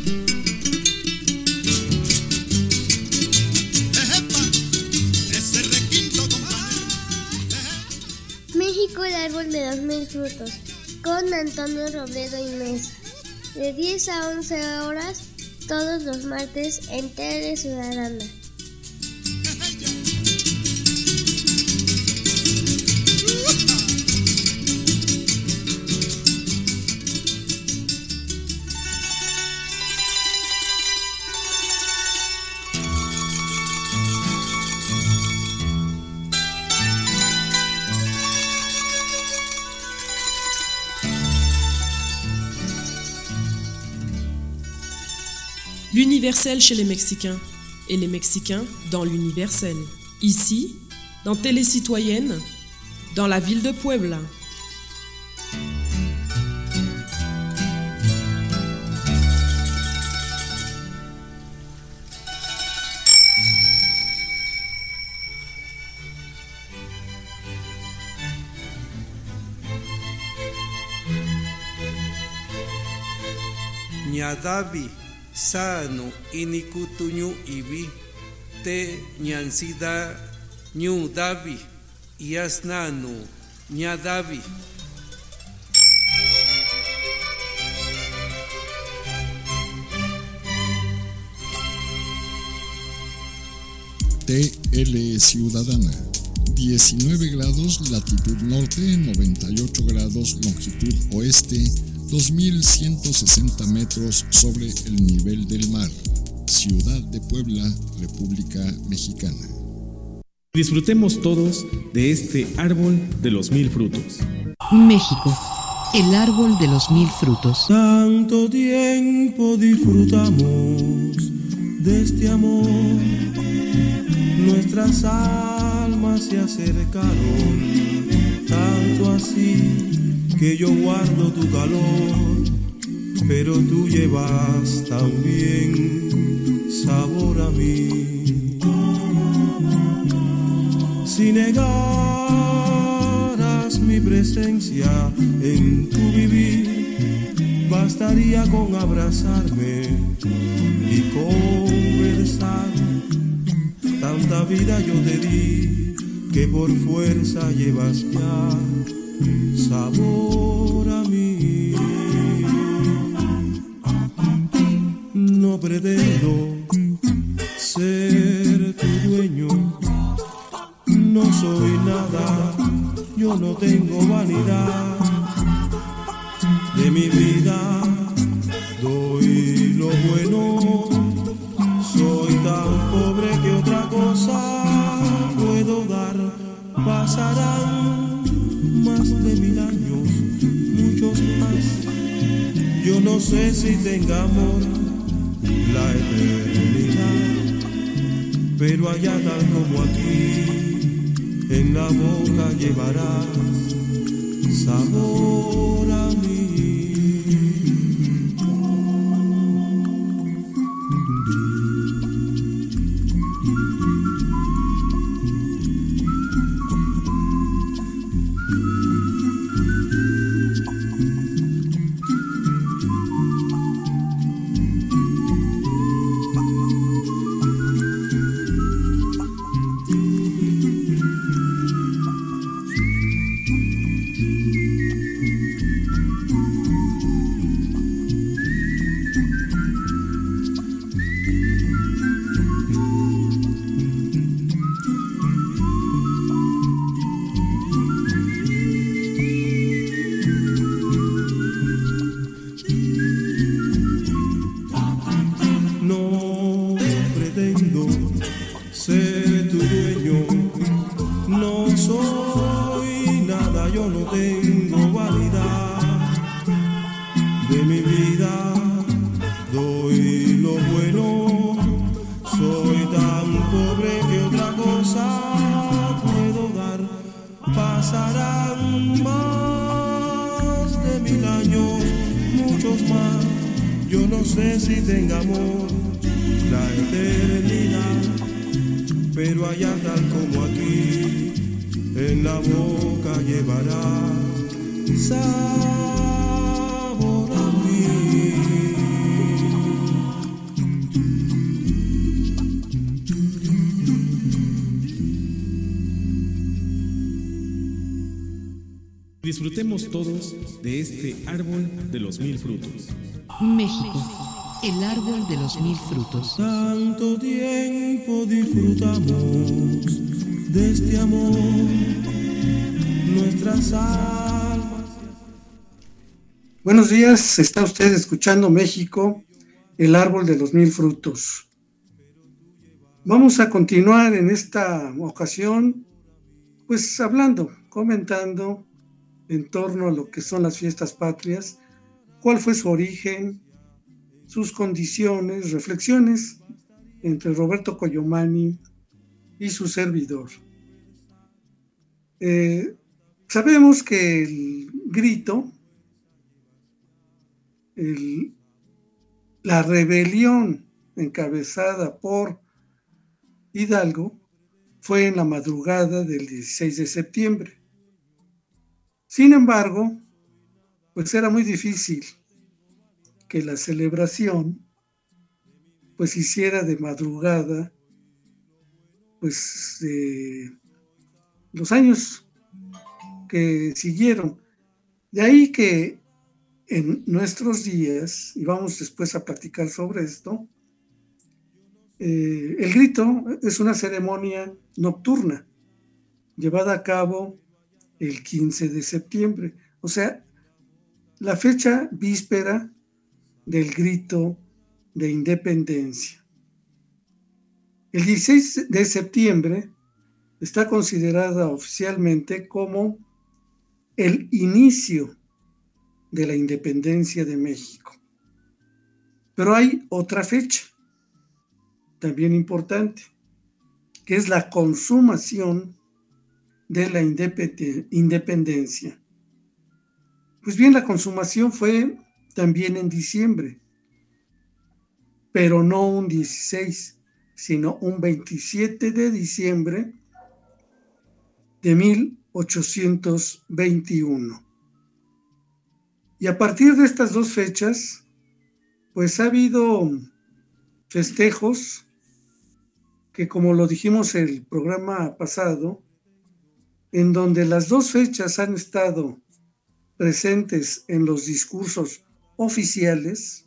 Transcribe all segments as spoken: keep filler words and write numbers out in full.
México, el árbol de los mil frutos, con Antonio Robledo y Mesa, de diez a once horas, todos los martes en Tele Ciudadana. L'universel chez les Mexicains et les Mexicains dans l'universel. Ici, dans Télé Citoyenne, dans la ville de Puebla. Ñadavi sano inikutuñu ibi te ñansida ñu davi yasnanu ñadavi. T L Ciudadana, diecinueve grados latitud norte, noventa y ocho grados longitud oeste, dos mil ciento sesenta metros sobre el nivel del mar. Ciudad de Puebla, República Mexicana. Disfrutemos todos de este árbol de los mil frutos. México, el árbol de los mil frutos. Tanto tiempo disfrutamos de este amor, nuestras almas se acercaron, tanto así que yo guardo tu calor, pero tú llevas también sabor a mí. Si negaras mi presencia en tu vivir, bastaría con abrazarme y conversar. Tanta vida yo te di que por fuerza llevas ya sabor a mí. No pretendo ser tu dueño, no soy nada, yo no tengo vanidad. De mi vida doy lo bueno, soy tan pobre que otra cosa puedo dar. Pasarán más de mil años, muchos más. Yo no sé si tengamos la eternidad, pero allá tal como aquí, en la boca llevarás sabor a mí. Sabor a mí. Disfrutemos todos de este árbol de los mil frutos. México, el árbol de los mil frutos. Tanto tiempo disfrutamos de este amor, nuestras almas. Buenos días, está usted escuchando México, el árbol de los mil frutos. Vamos a continuar en esta ocasión, pues hablando, comentando en torno a lo que son las fiestas patrias, cuál fue su origen, sus condiciones, reflexiones entre Roberto Coyomani y su servidor. Eh, sabemos que el grito, el, la rebelión encabezada por Hidalgo fue en la madrugada del dieciséis de septiembre. Sin embargo, pues era muy difícil que la celebración pues hiciera de madrugada, pues eh, los años que siguieron. De ahí que en nuestros días, y vamos después a platicar sobre esto, eh, el grito es una ceremonia nocturna llevada a cabo el quince de septiembre, o sea, la fecha víspera del grito de independencia. El dieciséis de septiembre está considerada oficialmente como el inicio de la independencia de México. Pero hay otra fecha, también importante, que es la consumación de la independencia. Pues bien, la consumación fue también en diciembre, pero no un dieciséis, sino un veintisiete de diciembre de mil ochocientos veintiuno. Y a partir de estas dos fechas, pues ha habido festejos que, como lo dijimos el programa pasado, en donde las dos fechas han estado presentes en los discursos oficiales.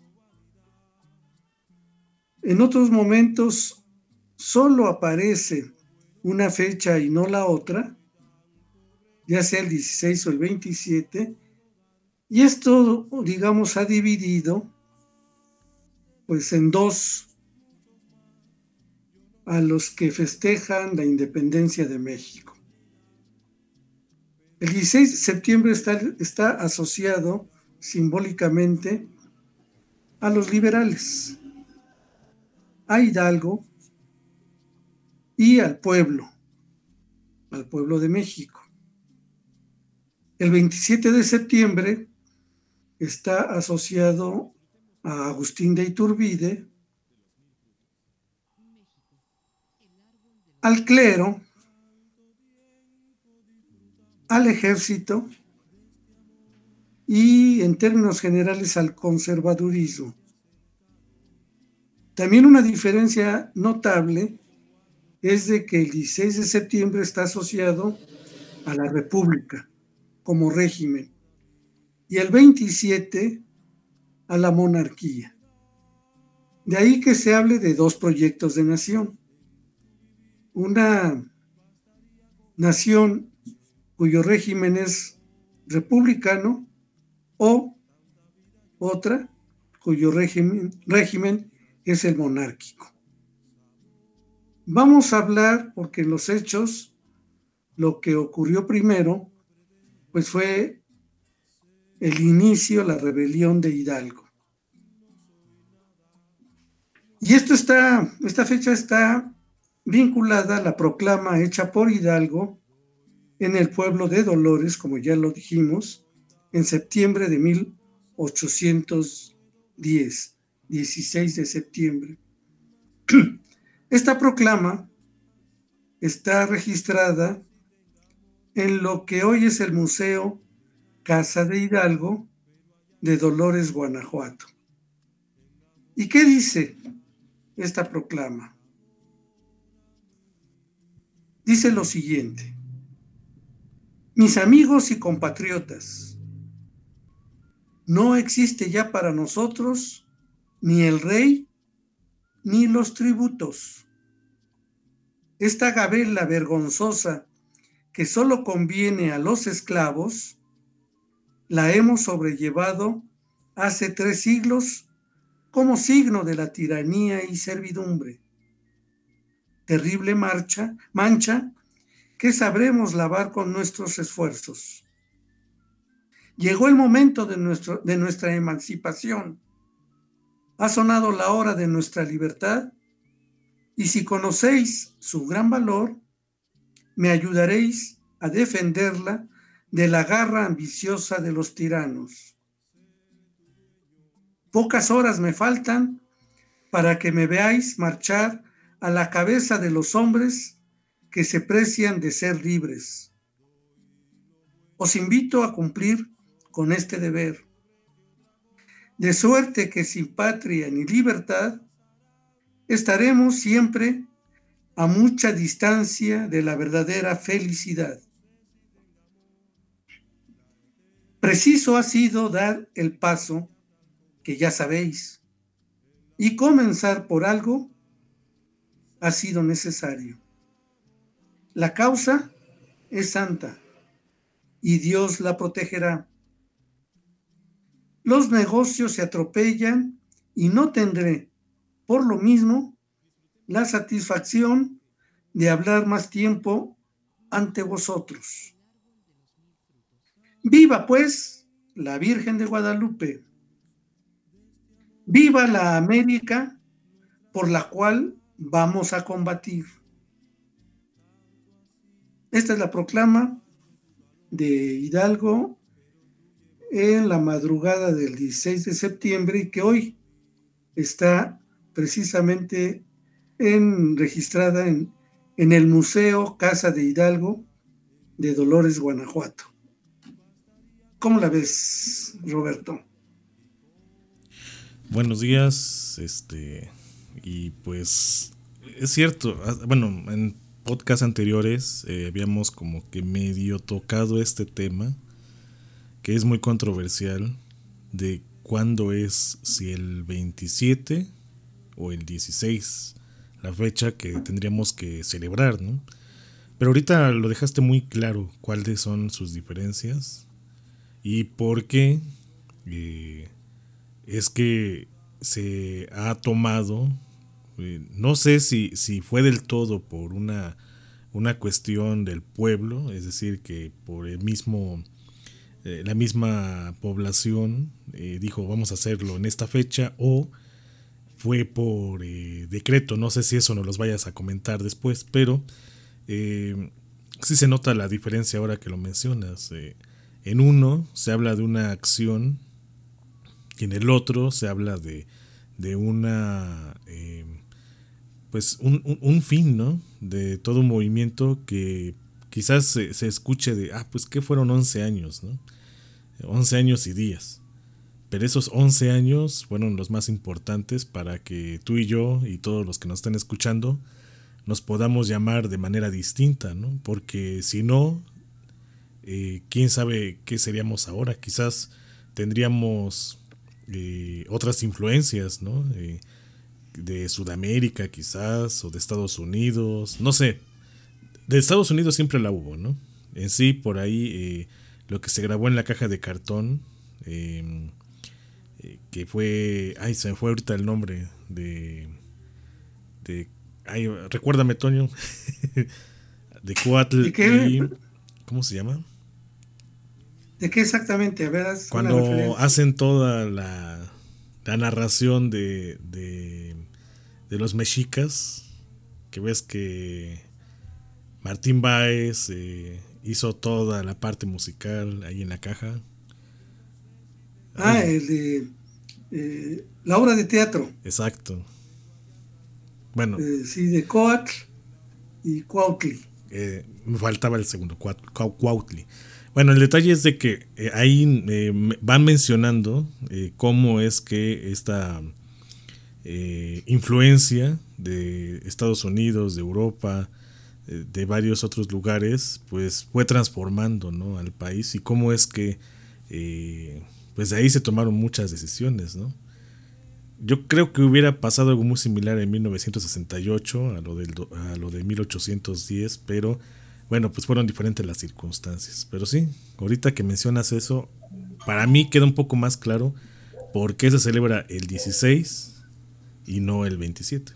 En otros momentos solo aparece una fecha y no la otra, ya sea el dieciséis o el veintisiete, y esto, digamos, ha dividido pues en dos a los que festejan la independencia de México. El dieciséis de septiembre está, está asociado simbólicamente a los liberales, a Hidalgo y al pueblo, al pueblo de México. El veintisiete de septiembre está asociado a Agustín de Iturbide, al clero, al ejército y, en términos generales, al conservadurismo. También una diferencia notable es de que el dieciséis de septiembre está asociado a la República como régimen y el veintisiete a la monarquía. De ahí que se hable de dos proyectos de nación. Una nación cuyo régimen es republicano o otra cuyo régimen, régimen es el monárquico. Vamos a hablar, porque en los hechos lo que ocurrió primero pues fue el inicio, la rebelión de Hidalgo. Y esto está, esta fecha está vinculada a la proclama hecha por Hidalgo en el pueblo de Dolores, como ya lo dijimos, en septiembre de mil ochocientos diez, dieciséis de septiembre. Esta proclama está registrada en lo que hoy es el Museo Casa de Hidalgo de Dolores, Guanajuato. ¿Y qué dice esta proclama? Dice lo siguiente: Mis amigos y compatriotas, no existe ya para nosotros ni el rey ni los tributos. Esta gabela vergonzosa que solo conviene a los esclavos, la hemos sobrellevado hace tres siglos como signo de la tiranía y servidumbre. Terrible marcha, mancha que sabremos lavar con nuestros esfuerzos. Llegó el momento de, nuestro, de nuestra emancipación. Ha sonado la hora de nuestra libertad, y si conocéis su gran valor, me ayudaréis a defenderla de la garra ambiciosa de los tiranos. Pocas horas me faltan para que me veáis marchar a la cabeza de los hombres que se precian de ser libres. Os invito a cumplir con este deber, de suerte que sin patria ni libertad estaremos siempre a mucha distancia de la verdadera felicidad. Preciso ha sido dar el paso que ya sabéis, y comenzar por algo ha sido necesario. La causa es santa y Dios la protegerá. Los negocios se atropellan y no tendré, por lo mismo, la satisfacción de hablar más tiempo ante vosotros. Viva, pues, la Virgen de Guadalupe. Viva la América por la cual vamos a combatir. Esta es la proclama de Hidalgo en la madrugada del dieciséis de septiembre y que hoy está precisamente en, registrada en, en el Museo Casa de Hidalgo de Dolores, Guanajuato. ¿Cómo la ves, Roberto? Buenos días, este, y pues es cierto, bueno, en podcasts anteriores eh, habíamos como que medio tocado este tema, que es muy controversial, de cuándo es, si el veintisiete o el dieciséis, la fecha que tendríamos que celebrar, ¿no? Pero ahorita lo dejaste muy claro cuáles son sus diferencias y por qué eh, es que se ha tomado, eh, no sé si, si fue del todo por una, una cuestión del pueblo, es decir, que por el mismo, eh, la misma población eh, dijo vamos a hacerlo en esta fecha, o fue por eh, decreto. No sé si eso nos los vayas a comentar después, pero eh, sí se nota la diferencia ahora que lo mencionas. Eh, en uno se habla de una acción y en el otro se habla de, de una eh, pues un, un, un fin, ¿no? De todo un movimiento que quizás se, se escuche de, ah, pues que fueron once años, ¿no? once años y días. Pero esos once años fueron los más importantes para que tú y yo y todos los que nos están escuchando nos podamos llamar de manera distinta, ¿no? Porque si no, eh, quién sabe qué seríamos ahora. Quizás tendríamos eh, otras influencias, ¿no? Eh, de Sudamérica quizás, o de Estados Unidos, no sé. De Estados Unidos siempre la hubo, ¿no? En sí, por ahí, eh, lo que se grabó en la caja de cartón, eh, eh, que fue, ay, se me fue ahorita el nombre de, de ay, recuérdame, Toño, de Coatl, y, ¿cómo se llama? ¿De qué exactamente? A ver, cuando hacen toda la, la narración de, de, de los mexicas, que ves que Martín Báez eh, hizo toda la parte musical ahí en la caja. Ah, Ay. el de eh, la obra de teatro. Exacto. Bueno. Eh, sí, de Coatl y Cuautli. Eh, me faltaba el segundo, Cuautli. Bueno, el detalle es de que eh, ahí eh, van mencionando eh, cómo es que esta eh, influencia de Estados Unidos, de Europa, eh, de varios otros lugares, pues fue transformando, ¿no?, al país, y cómo es que eh, pues de ahí se tomaron muchas decisiones, ¿no? Yo creo que hubiera pasado algo muy similar en mil novecientos sesenta y ocho a lo, del, a lo de mil ochocientos diez, pero bueno, pues fueron diferentes las circunstancias. Pero sí, ahorita que mencionas eso, para mí queda un poco más claro por qué se celebra el dieciséis y no el veintisiete.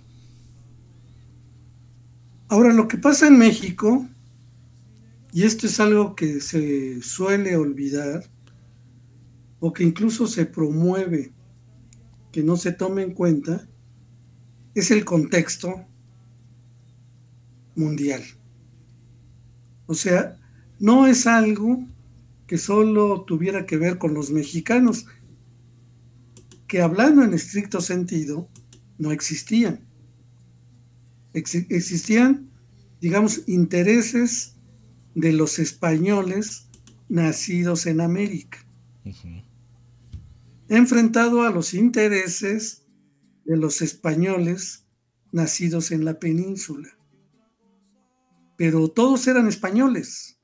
Ahora, lo que pasa en México, y esto es algo que se suele olvidar, o que incluso se promueve que no se tome en cuenta, es el contexto mundial. O sea, no es algo que solo tuviera que ver con los mexicanos, que hablando en estricto sentido, no existían. Ex- existían, digamos, intereses de los españoles nacidos en América, uh-huh, enfrentado a los intereses de los españoles nacidos en la península. Pero todos eran españoles.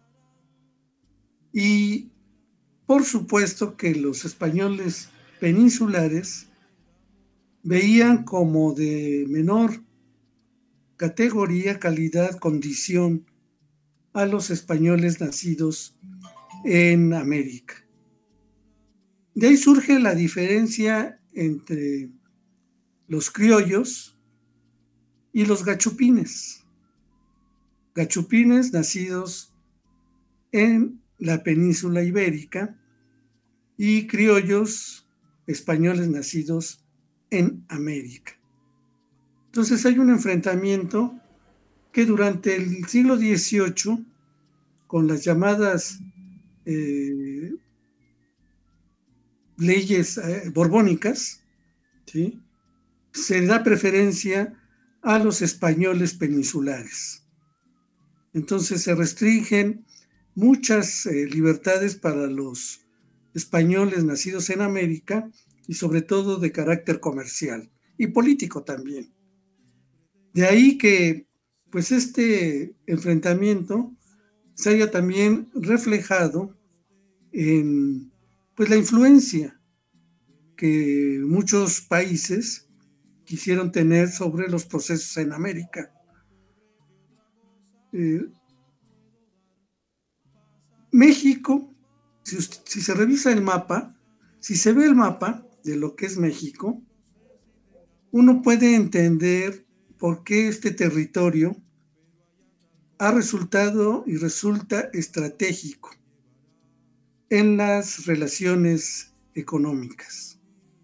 Y por supuesto que los españoles peninsulares veían como de menor categoría, calidad, condición a los españoles nacidos en América. De ahí surge la diferencia entre los criollos y los gachupines. Gachupines nacidos en la península ibérica y criollos españoles nacidos en América. Entonces hay un enfrentamiento que durante el siglo dieciocho, con las llamadas eh, leyes eh, borbónicas, ¿sí?, se da preferencia a los españoles peninsulares. Entonces se restringen muchas eh, libertades para los españoles nacidos en América, y sobre todo de carácter comercial y político también. De ahí que pues este enfrentamiento se haya también reflejado en pues la influencia que muchos países quisieron tener sobre los procesos en América. Eh, México, si, usted, si se revisa el mapa, si se ve el mapa de lo que es México, uno puede entender por qué este territorio ha resultado y resulta estratégico en las relaciones económicas.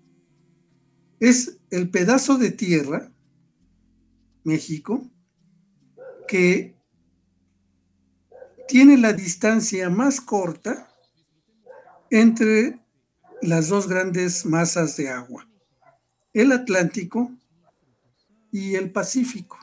Es el pedazo de tierra, México, que tiene la distancia más corta entre las dos grandes masas de agua, el Atlántico y el Pacífico.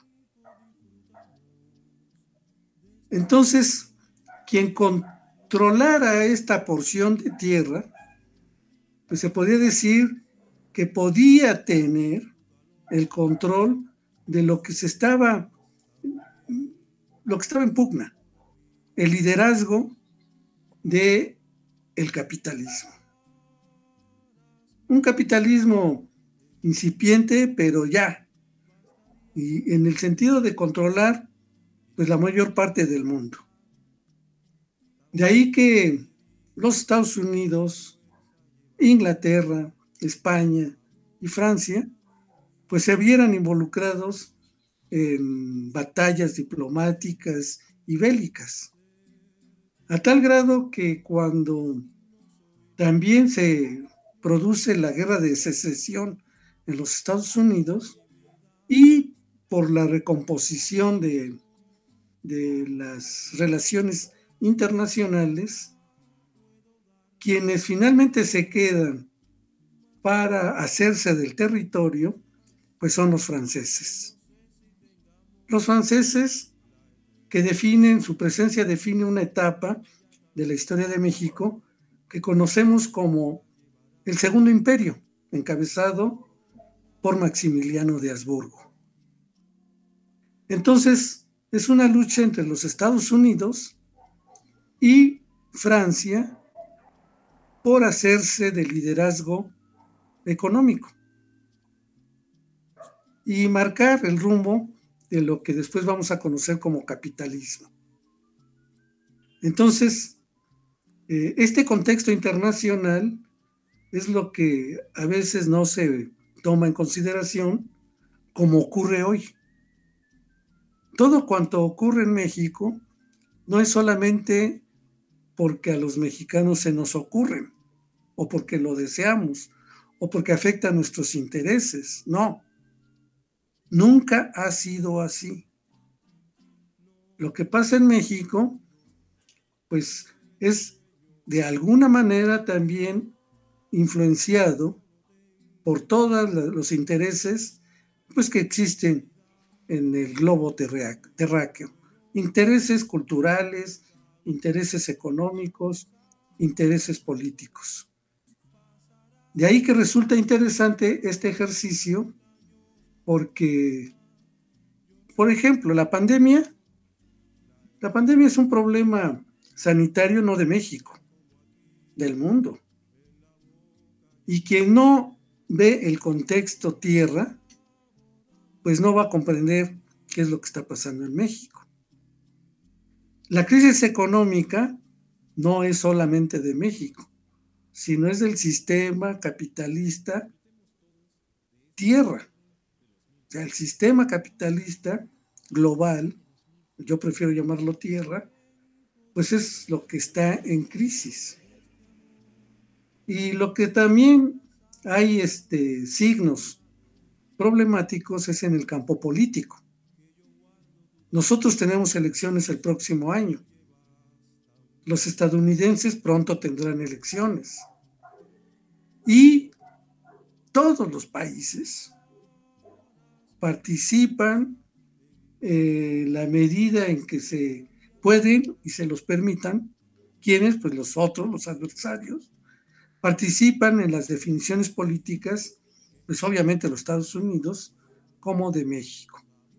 Entonces, quien controlara esta porción de tierra, pues se podría decir que podía tener el control de lo que se estaba, lo que estaba en pugna, el liderazgo de el capitalismo. Un capitalismo incipiente, pero ya, y en el sentido de controlar pues la mayor parte del mundo. De ahí que los Estados Unidos, Inglaterra, España y Francia pues se vieran involucrados en batallas diplomáticas y bélicas, a tal grado que cuando también se produce la guerra de secesión en los Estados Unidos y por la recomposición de, de las relaciones internacionales, quienes finalmente se quedan para hacerse del territorio, pues son los franceses. Los franceses que definen, su presencia define una etapa de la historia de México que conocemos como el Segundo Imperio, encabezado por Maximiliano de Habsburgo. Entonces, es una lucha entre los Estados Unidos y Francia por hacerse de liderazgo económico y marcar el rumbo de lo que después vamos a conocer como capitalismo. Entonces, eh, este contexto internacional es lo que a veces no se toma en consideración, como ocurre hoy. Todo cuanto ocurre en México no es solamente porque a los mexicanos se nos ocurren, o porque lo deseamos, o porque afecta a nuestros intereses. No, nunca ha sido así. Lo que pasa en México, pues es de alguna manera también influenciado por todos los intereses pues, que existen en el globo terráqueo. Intereses culturales, intereses económicos, intereses políticos. De ahí que resulta interesante este ejercicio porque, por ejemplo, la pandemia, la pandemia es un problema sanitario no de México, del mundo. Y quien no ve el contexto tierra, pues no va a comprender qué es lo que está pasando en México. La crisis económica no es solamente de México, sino es del sistema capitalista tierra. O sea, el sistema capitalista global, yo prefiero llamarlo tierra, pues es lo que está en crisis. Y lo que también hay este, signos problemáticos es en el campo político. Nosotros tenemos elecciones el próximo año. Los estadounidenses pronto tendrán elecciones. Y todos los países participan en eh, la medida en que se pueden y se los permitan. ¿Quiénes? Pues los otros, los adversarios, participan en las definiciones políticas, pues obviamente los Estados Unidos, como de México.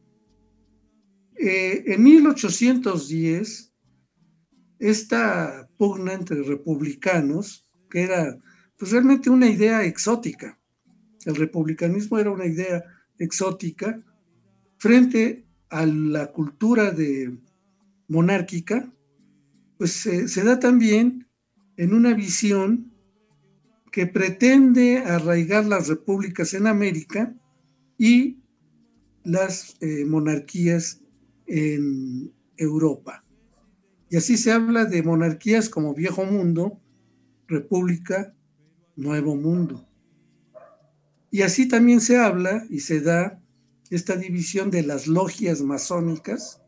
Eh, en mil ochocientos diez, esta pugna entre republicanos, que era pues realmente una idea exótica, el republicanismo era una idea exótica, frente a la cultura de monárquica, pues eh, se da también en una visión que pretende arraigar las repúblicas en América y las eh, monarquías en Europa. Y así se habla de monarquías como Viejo Mundo, República, Nuevo Mundo. Y así también se habla y se da esta división de las logias masónicas,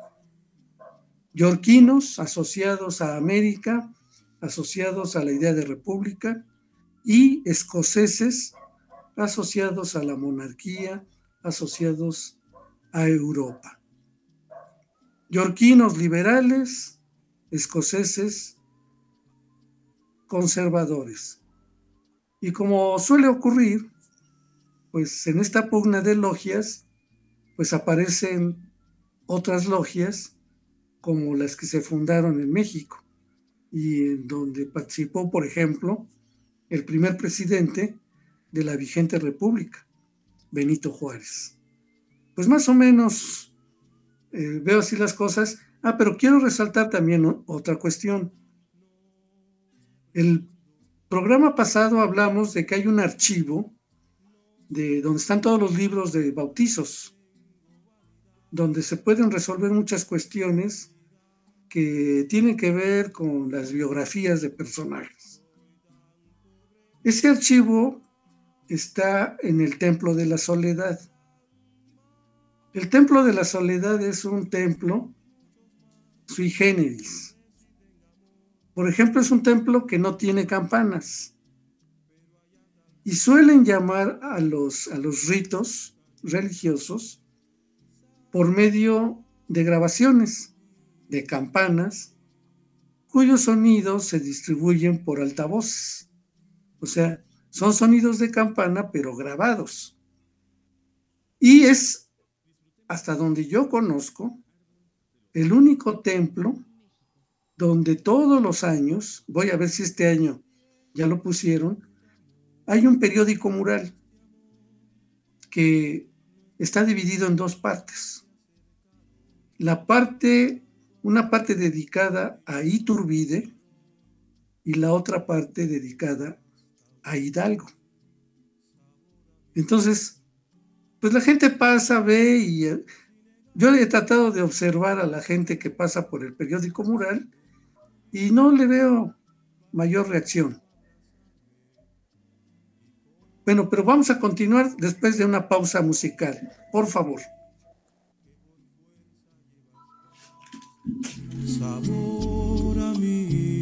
yorquinos asociados a América, asociados a la idea de república, y escoceses asociados a la monarquía, asociados a Europa. Yorquinos liberales, escoceses conservadores. Y como suele ocurrir, pues en esta pugna de logias, pues aparecen otras logias como las que se fundaron en México y en donde participó, por ejemplo, el primer presidente de la vigente república, Benito Juárez. Pues más o menos eh, veo así las cosas. Ah, pero quiero resaltar también, ¿no?, otra cuestión. El programa pasado hablamos de que hay un archivo de donde están todos los libros de bautizos, donde se pueden resolver muchas cuestiones que tienen que ver con las biografías de personajes. Ese archivo está en el Templo de la Soledad. El Templo de la Soledad es un templo sui generis. Por ejemplo, es un templo que no tiene campanas. Y suelen llamar a los, a los ritos religiosos por medio de grabaciones de campanas cuyos sonidos se distribuyen por altavoces. O sea, son sonidos de campana, pero grabados. Y es, hasta donde yo conozco, el único templo donde todos los años, voy a ver si este año ya lo pusieron, hay un periódico mural que está dividido en dos partes. La parte, una parte dedicada a Iturbide y la otra parte dedicada a Hidalgo. Entonces, pues la gente pasa, ve, y yo he tratado de observar a la gente que pasa por el periódico mural y no le veo mayor reacción. Bueno, pero vamos a continuar después de una pausa musical, por favor. Sabor a mí,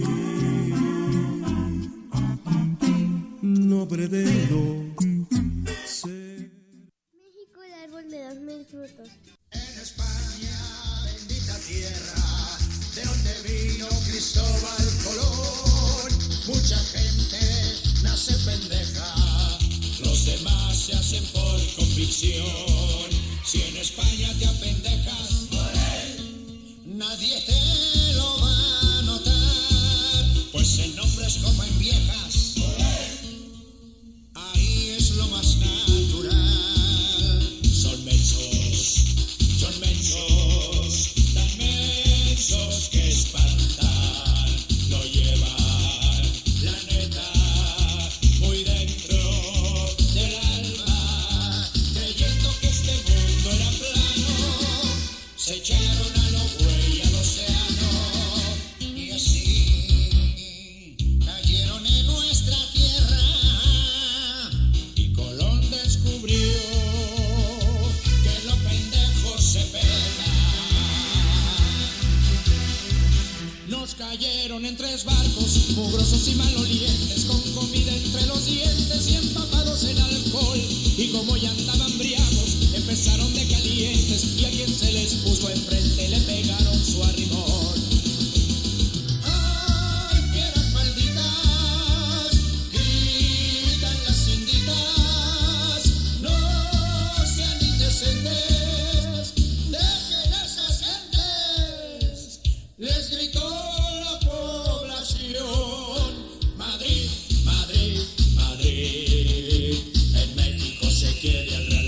no pretendo ser. México, el árbol de los mil frutos. En España, bendita tierra, de donde vino Cristóbal Colón, mucha gente nace pendeja, los demás se hacen por convicción. Si en España te apendejas, nadie te lo va a notar, pues en hombres como en viejas, ahí es lo más natural. Son mensos, son mensos, tan mensos que espantan, lo llevan, la neta, muy dentro del alma, creyendo que este mundo era plano, se echaron a lo güey al océano, y así cayeron en nuestra tierra, y Colón descubrió que los pendejos se pegan. Nos cayeron en tres barcos, mugrosos y malolientes, con comida entre los dientes y empapados en alcohol, y como ya andaban briagos, empezaron de calientes, y a quien se les puso enfrente le pegaron su arrimón. ¡Ay, fieras malditas! Gritan las inditas, no sean indecentes, dejen esas gentes, les gritó la población. Madrid, Madrid, Madrid, en México se quiere al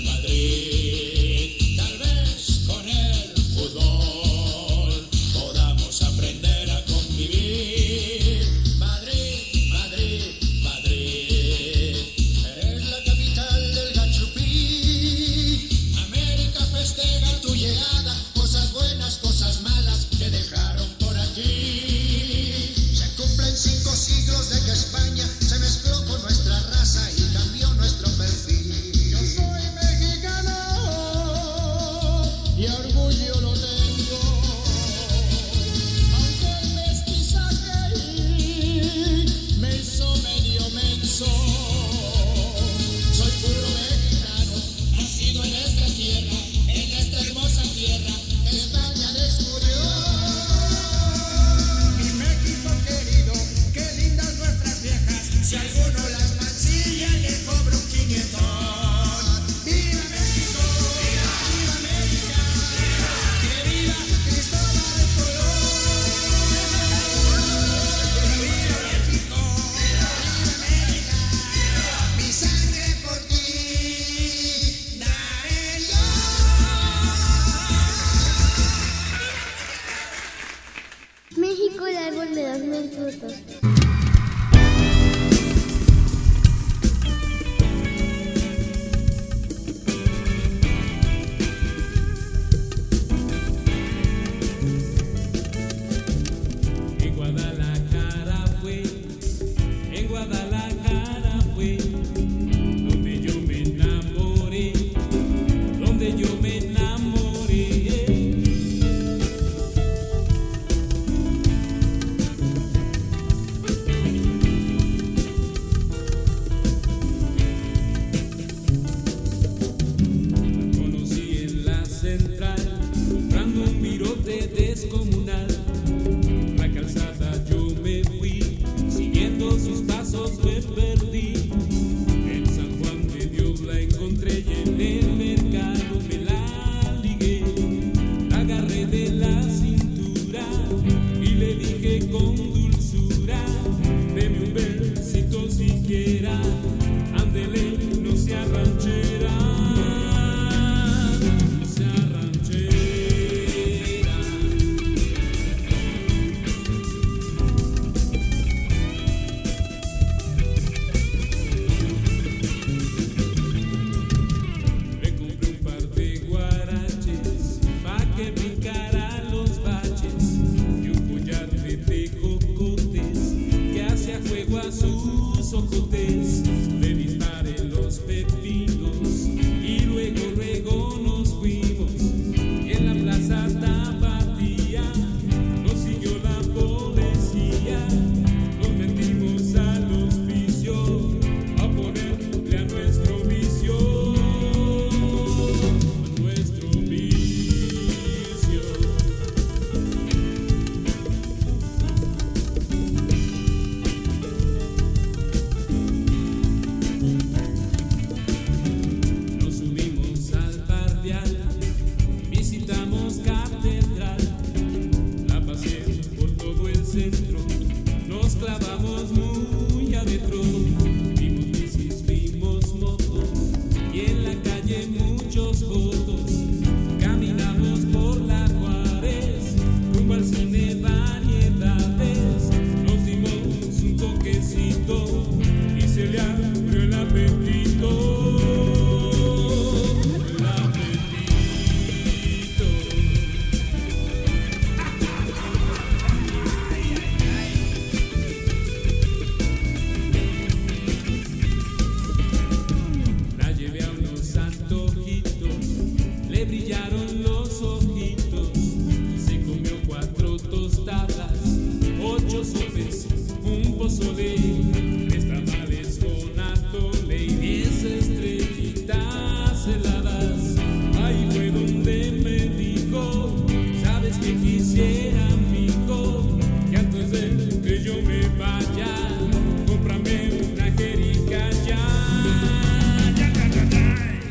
heladas, ahí fue donde me dijo, sabes que quisiera, amigo, que antes de que yo me vaya, cómprame una jerica ya. Ya, ya, ya, ya.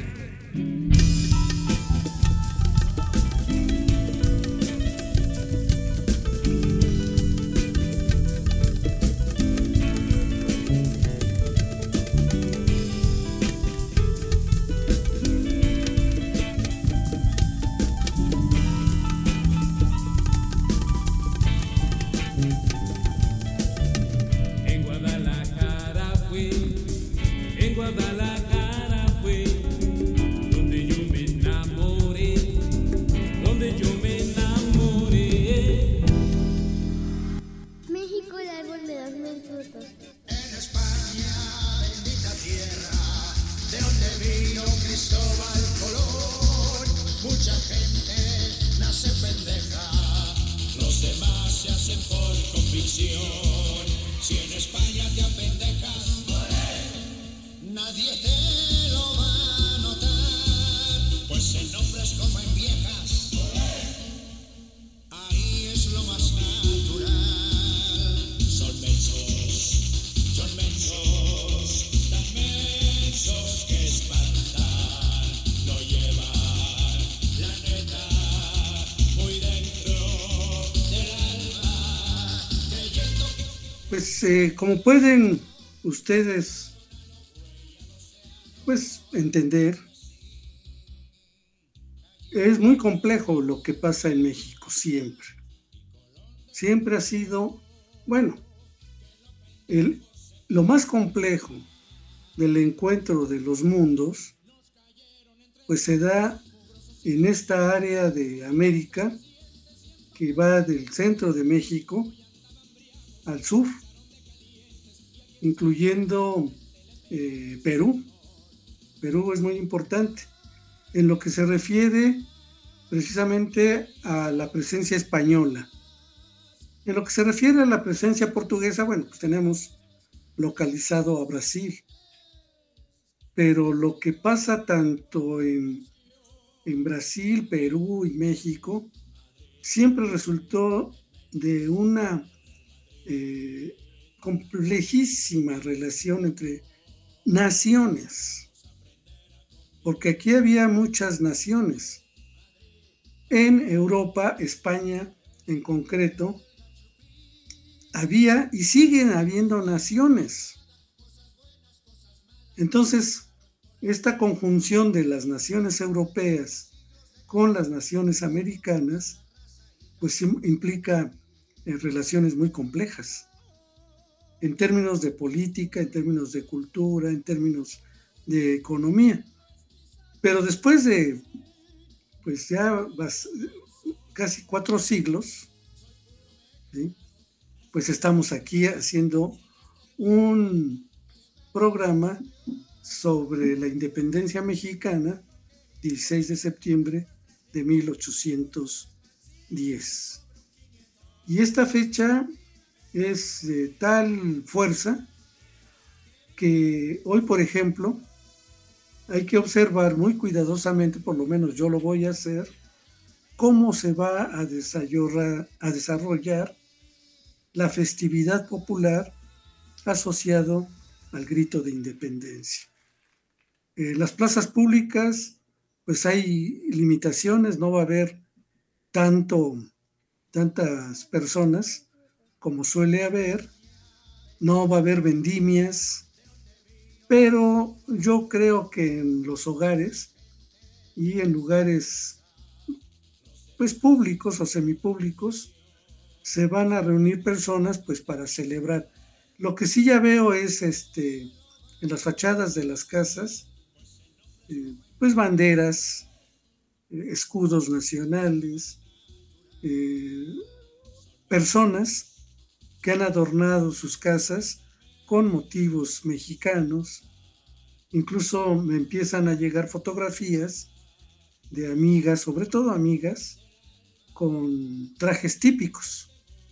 En Guadalajara fue, en Guadalajara fue, donde yo me enamoré, donde yo me enamoré. México, el árbol de los mil frutos. En España, bendita tierra, de donde vino Cristóbal Colón. Mucha gente nace pendeja, los demás se hacen por convicción. Si en España te apendejas, nadie te lo va a notar, pues en hombres como en viejas, ahí es lo más natural. Son mensos, son mensos, tan mensos que espantan, lo llevan, la neta, muy dentro del alma, creyendo que... Pues eh, como pueden ustedes pues entender, es muy complejo lo que pasa en México siempre. Siempre ha sido, bueno, el, lo más complejo del encuentro de los mundos, pues se da en esta área de América que va del centro de México al sur, incluyendo eh, Perú. Perú es muy importante en lo que se refiere precisamente a la presencia española. En lo que se refiere a la presencia portuguesa, bueno, pues tenemos localizado a Brasil. Pero lo que pasa tanto en, en Brasil, Perú y México, siempre resultó de una eh, complejísima relación entre naciones. Porque aquí había muchas naciones. En Europa, España en concreto, había y siguen habiendo naciones. Entonces, esta conjunción de las naciones europeas con las naciones americanas, pues implica eh, relaciones muy complejas. En términos de política, en términos de cultura, en términos de economía. Pero después de, pues ya casi cuatro siglos, ¿sí?, pues estamos aquí haciendo un programa sobre la independencia mexicana, dieciséis de septiembre de mil ochocientos diez. Y esta fecha es de tal fuerza que hoy, por ejemplo, hay que observar muy cuidadosamente, por lo menos yo lo voy a hacer, cómo se va a desarrollar, a desarrollar la festividad popular asociado al grito de independencia. Eh, las plazas públicas, pues hay limitaciones, no va a haber tanto, tantas personas como suele haber, no va a haber vendimias, pero yo creo que en los hogares y en lugares pues públicos o semipúblicos se van a reunir personas pues para celebrar. Lo que sí ya veo es este en las fachadas de las casas eh, pues banderas, eh, escudos nacionales, eh, personas que han adornado sus casas con motivos mexicanos. Incluso me empiezan a llegar fotografías de amigas, sobre todo amigas, con trajes típicos,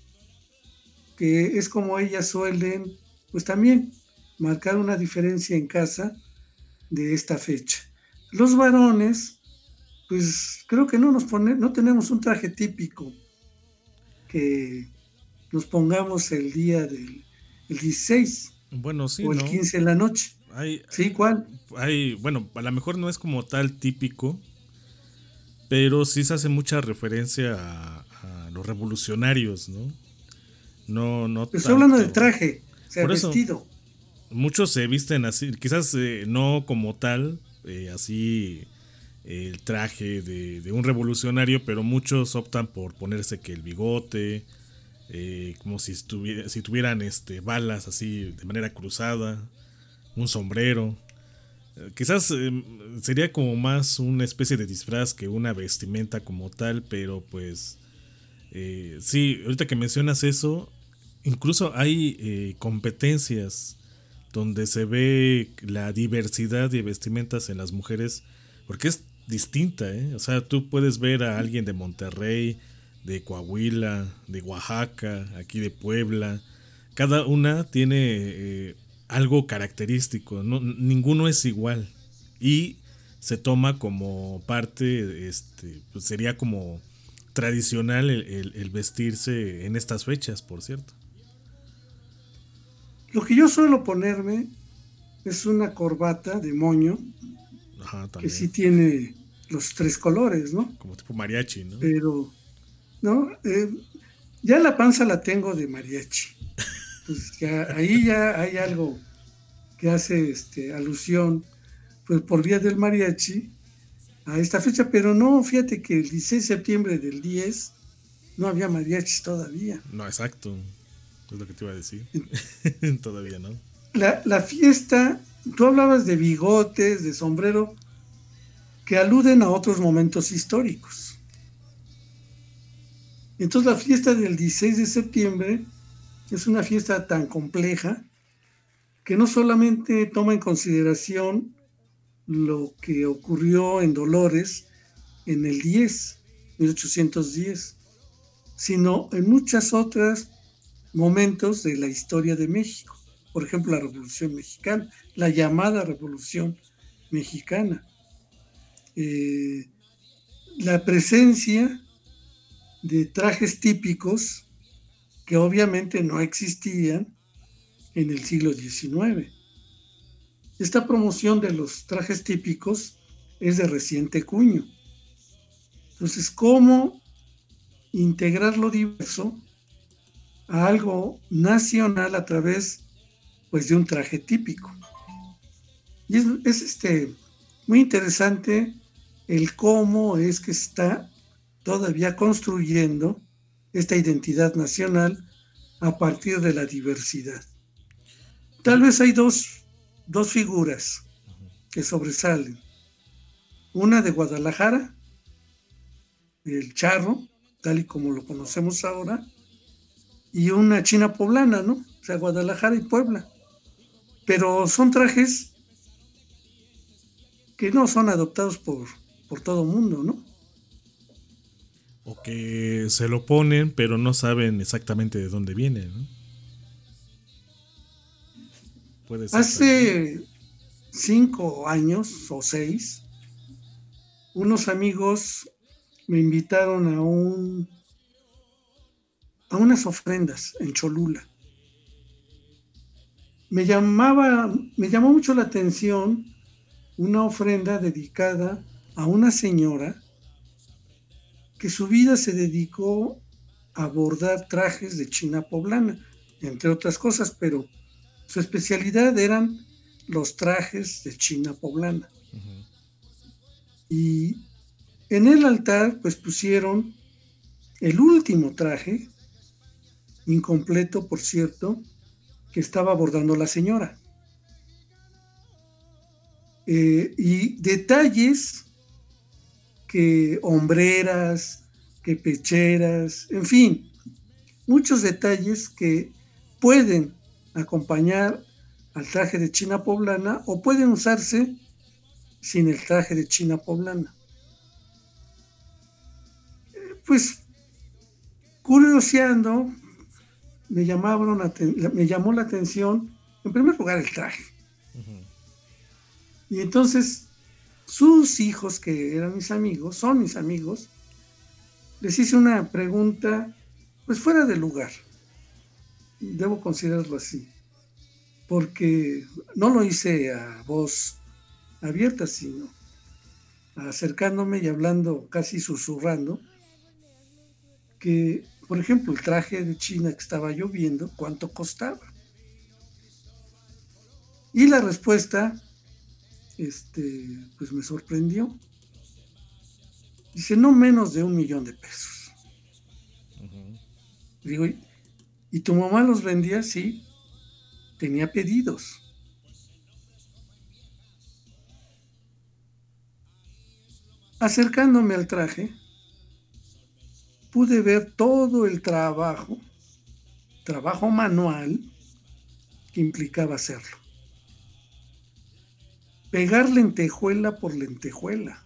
que es como ellas suelen, pues también, marcar una diferencia en casa de esta fecha. Los varones, pues creo que no nos pone, no tenemos un traje típico que nos pongamos el día del el dieciséis. Bueno, sí, o el ¿no? quince en la noche. Hay, ¿Sí? ¿Cuál? Hay, bueno, a lo mejor no es como tal típico, pero sí se hace mucha referencia a, a los revolucionarios, ¿no? No, no. Estoy hablando de traje, o sea, Por eso, vestido. Muchos se visten así, quizás eh, no como tal, eh, así eh, el traje de, de un revolucionario, pero muchos optan por ponerse que el bigote, eh, como si, estuviera, si tuvieran este, balas así de manera cruzada, un sombrero. Eh, quizás eh, sería como más una especie de disfraz que una vestimenta como tal, pero pues eh, sí, ahorita que mencionas eso, incluso hay eh, competencias donde se ve la diversidad de vestimentas en las mujeres, porque es distinta, ¿eh? O sea, tú puedes ver a alguien de Monterrey, de Coahuila, de Oaxaca, aquí de Puebla. Cada una tiene eh, algo característico, no, ninguno es igual. Y se toma como parte, este, pues sería como tradicional el, el, el vestirse en estas fechas, por cierto. Lo que yo suelo ponerme es una corbata de moño. Ajá, que sí tiene los tres colores, ¿no? Como tipo mariachi, ¿no? Pero, ¿no? Eh, ya la panza la tengo de mariachi. Pues ya, ahí ya hay algo que hace este, alusión, pues por vía del mariachi, a esta fecha, pero no, fíjate que el dieciséis de septiembre del diez no había mariachis todavía. No, exacto. Es lo que te iba a decir. Todavía no. La, la fiesta, tú hablabas de bigotes, de sombrero, que aluden a otros momentos históricos. Entonces la fiesta del dieciséis de septiembre es una fiesta tan compleja que no solamente toma en consideración lo que ocurrió en Dolores en el diez, mil ochocientos diez, sino en muchas otras momentos de la historia de México. Por ejemplo, la Revolución Mexicana, la llamada Revolución Mexicana. Eh, la presencia de trajes típicos que obviamente no existían en el siglo diecinueve. Esta promoción de los trajes típicos es de reciente cuño. Entonces, ¿cómo integrar lo diverso a algo nacional a través, pues, de un traje típico? Y es, es este, muy interesante el cómo es que está todavía construyendo esta identidad nacional a partir de la diversidad. Tal vez hay dos, dos figuras que sobresalen. Una de Guadalajara, el charro, tal y como lo conocemos ahora, y una china poblana, ¿no? O sea, Guadalajara y Puebla. Pero son trajes que no son adoptados por, por todo mundo, ¿no? O que se lo ponen, pero no saben exactamente de dónde viene, ¿no? Puede ser. Hace también. cinco años o seis, unos amigos me invitaron a un a unas ofrendas en Cholula. Me llamaba, me llamó mucho la atención una ofrenda dedicada a una señora que su vida se dedicó a bordar trajes de china poblana, entre otras cosas, pero su especialidad eran los trajes de china poblana. Uh-huh. Y en el altar, pues pusieron el último traje, incompleto, por cierto, que estaba bordando la señora. Eh, y detalles que hombreras, que pecheras, en fin, muchos detalles que pueden acompañar al traje de china poblana o pueden usarse sin el traje de china poblana. Eh, pues, curioseando, me, llamaron, me llamó la atención, en primer lugar, el traje. Uh-huh. Y entonces sus hijos, que eran mis amigos, son mis amigos, les hice una pregunta, pues fuera de lugar. Debo considerarlo así, porque no lo hice a voz abierta, sino acercándome y hablando, casi susurrando, que, por ejemplo, el traje de China que estaba yo viendo, ¿cuánto costaba? Y la respuesta, este, pues me sorprendió. Dice, no menos de un millón de pesos. Uh-huh. Digo, ¿y tu mamá los vendía? Sí, tenía pedidos. Acercándome al traje, pude ver todo el trabajo, trabajo manual que implicaba hacerlo. Pegar lentejuela por lentejuela.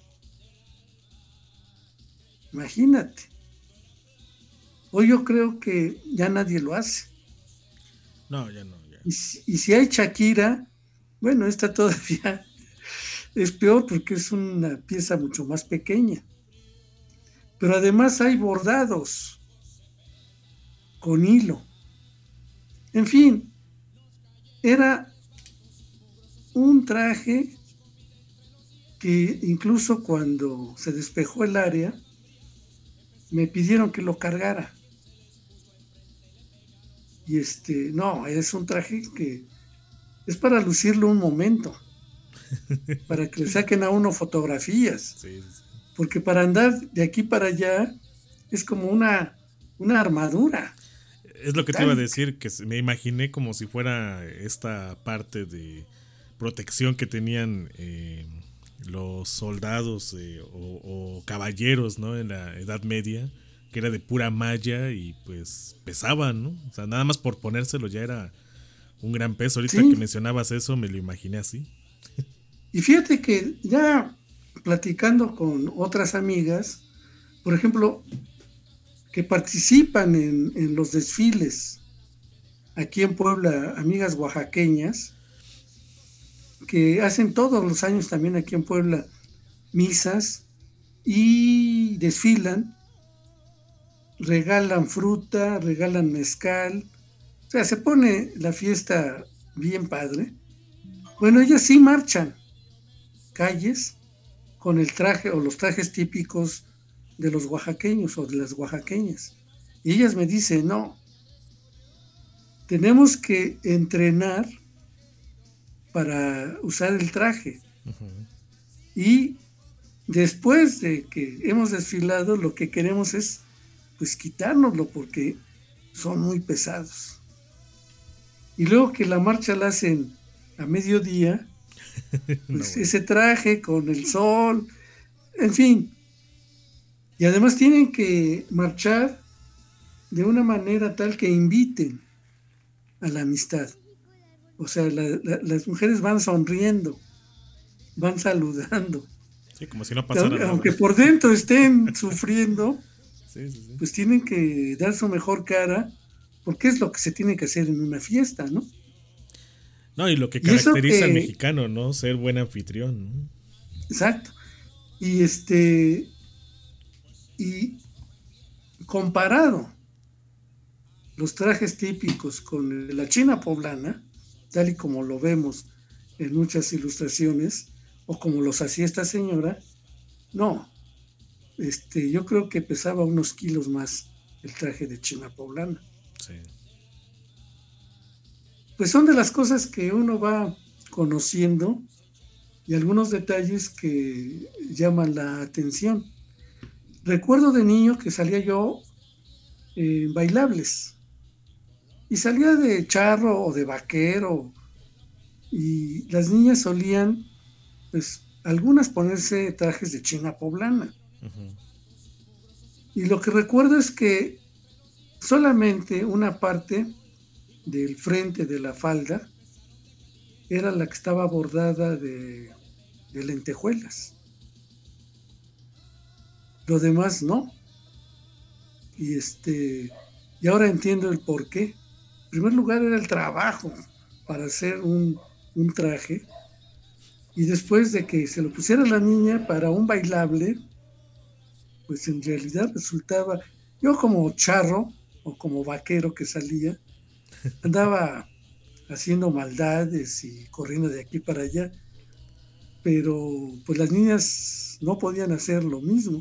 Imagínate. Hoy yo creo que ya nadie lo hace. No, ya no. Ya. Y, si, y si hay Shakira, bueno, esta todavía es peor porque es una pieza mucho más pequeña. Pero además hay bordados con hilo. En fin, era un traje que incluso cuando se despejó el área, me pidieron que lo cargara. Y este, no, es un traje que es para lucirlo un momento, para que le saquen a uno fotografías. Sí, sí. Porque para andar de aquí para allá es como una, una armadura. Es lo que te iba a decir, que me imaginé como si fuera esta parte de protección que tenían eh, los soldados eh, o, o caballeros, ¿no? En la Edad Media, que era de pura malla y pues pesaban, ¿no? O sea, nada más por ponérselo ya era un gran peso. Ahorita sí, que mencionabas eso, me lo imaginé así. Y fíjate que ya platicando con otras amigas, por ejemplo, que participan en, en los desfiles aquí en Puebla, amigas oaxaqueñas, que hacen todos los años también aquí en Puebla misas y desfilan, regalan fruta, regalan mezcal, o sea, se pone la fiesta bien padre. Bueno, ellas sí marchan calles con el traje o los trajes típicos de los oaxaqueños o de las oaxaqueñas. Y ellas me dicen, no, tenemos que entrenar para usar el traje. Uh-huh. Y después de que hemos desfilado, lo que queremos es pues quitárnoslo porque son muy pesados. Y luego que la marcha la hacen a mediodía, pues no, ese traje con el sol, en fin. Y además tienen que marchar de una manera tal que inviten a la amistad. O sea, la, la, las mujeres van sonriendo, van saludando. Sí, como si no pasara aunque, nada. Aunque por dentro estén sufriendo, sí, sí, sí. Pues tienen que dar su mejor cara, porque es lo que se tiene que hacer en una fiesta, ¿no? No, y lo que caracteriza que, al mexicano, ¿no? Ser buen anfitrión, ¿no? Exacto. Y este, y comparado los trajes típicos con la China poblana, tal y como lo vemos en muchas ilustraciones, o como los hacía esta señora, no, este, yo creo que pesaba unos kilos más el traje de China poblana. Sí. Pues son de las cosas que uno va conociendo y algunos detalles que llaman la atención. Recuerdo de niño que salía yo en bailables y salía de charro o de vaquero y las niñas solían, pues, algunas ponerse trajes de China poblana. Uh-huh. Y lo que recuerdo es que solamente una parte del frente de la falda era la que estaba bordada de, de lentejuelas. Lo demás no. Y este, y ahora entiendo el por qué. En primer lugar era el trabajo para hacer un, un traje. Y después de que se lo pusiera la niña para un bailable, pues en realidad resultaba, yo como charro o como vaquero que salía, andaba haciendo maldades y corriendo de aquí para allá, pero pues las niñas no podían hacer lo mismo.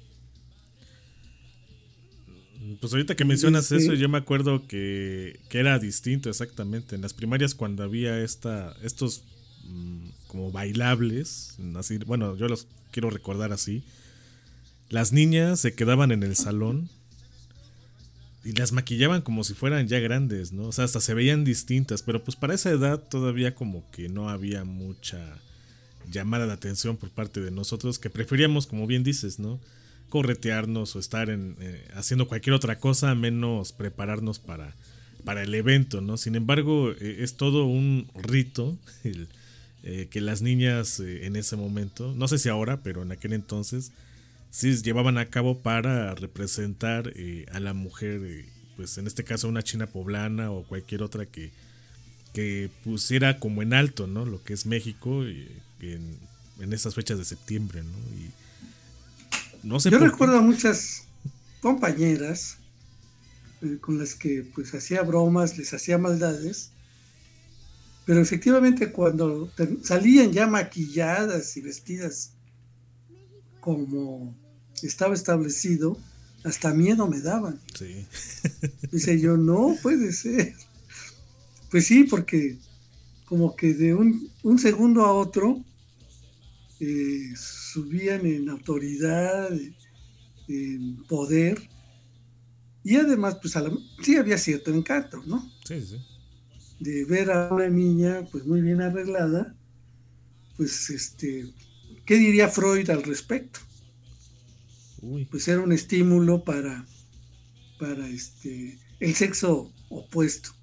Pues ahorita que mencionas Este- eso, yo me acuerdo que, que era distinto exactamente. En las primarias cuando había esta, estos mm, como bailables, así, bueno, yo los quiero recordar así, las niñas se quedaban en el salón y las maquillaban como si fueran ya grandes, ¿no? O sea, hasta se veían distintas, pero pues para esa edad todavía como que no había mucha llamada de atención por parte de nosotros, que preferíamos, como bien dices, ¿no? Corretearnos o estar en, eh, haciendo cualquier otra cosa menos prepararnos para, para el evento, ¿no? Sin embargo, eh, es todo un rito el, eh, que las niñas eh, en ese momento, no sé si ahora, pero en aquel entonces sí llevaban a cabo para representar eh, a la mujer, eh, pues en este caso una china poblana o cualquier otra que, que pusiera como en alto, ¿no? Lo que es México eh, en, en estas fechas de septiembre, ¿no? Y no sé Yo por recuerdo qué. a muchas compañeras eh, con las que pues hacía bromas, les hacía maldades, pero efectivamente cuando ter- salían ya maquilladas y vestidas como estaba establecido, hasta miedo me daban. Sí. Dice yo, no puede ser. Pues sí, porque como que de un, un segundo a otro eh, subían en autoridad, en poder, y además pues a la- sí había cierto encanto, ¿no? Sí, sí. De ver a una niña pues muy bien arreglada, pues este, ¿qué diría Freud al respecto? Uy. Pues era un estímulo para, para este, el sexo opuesto.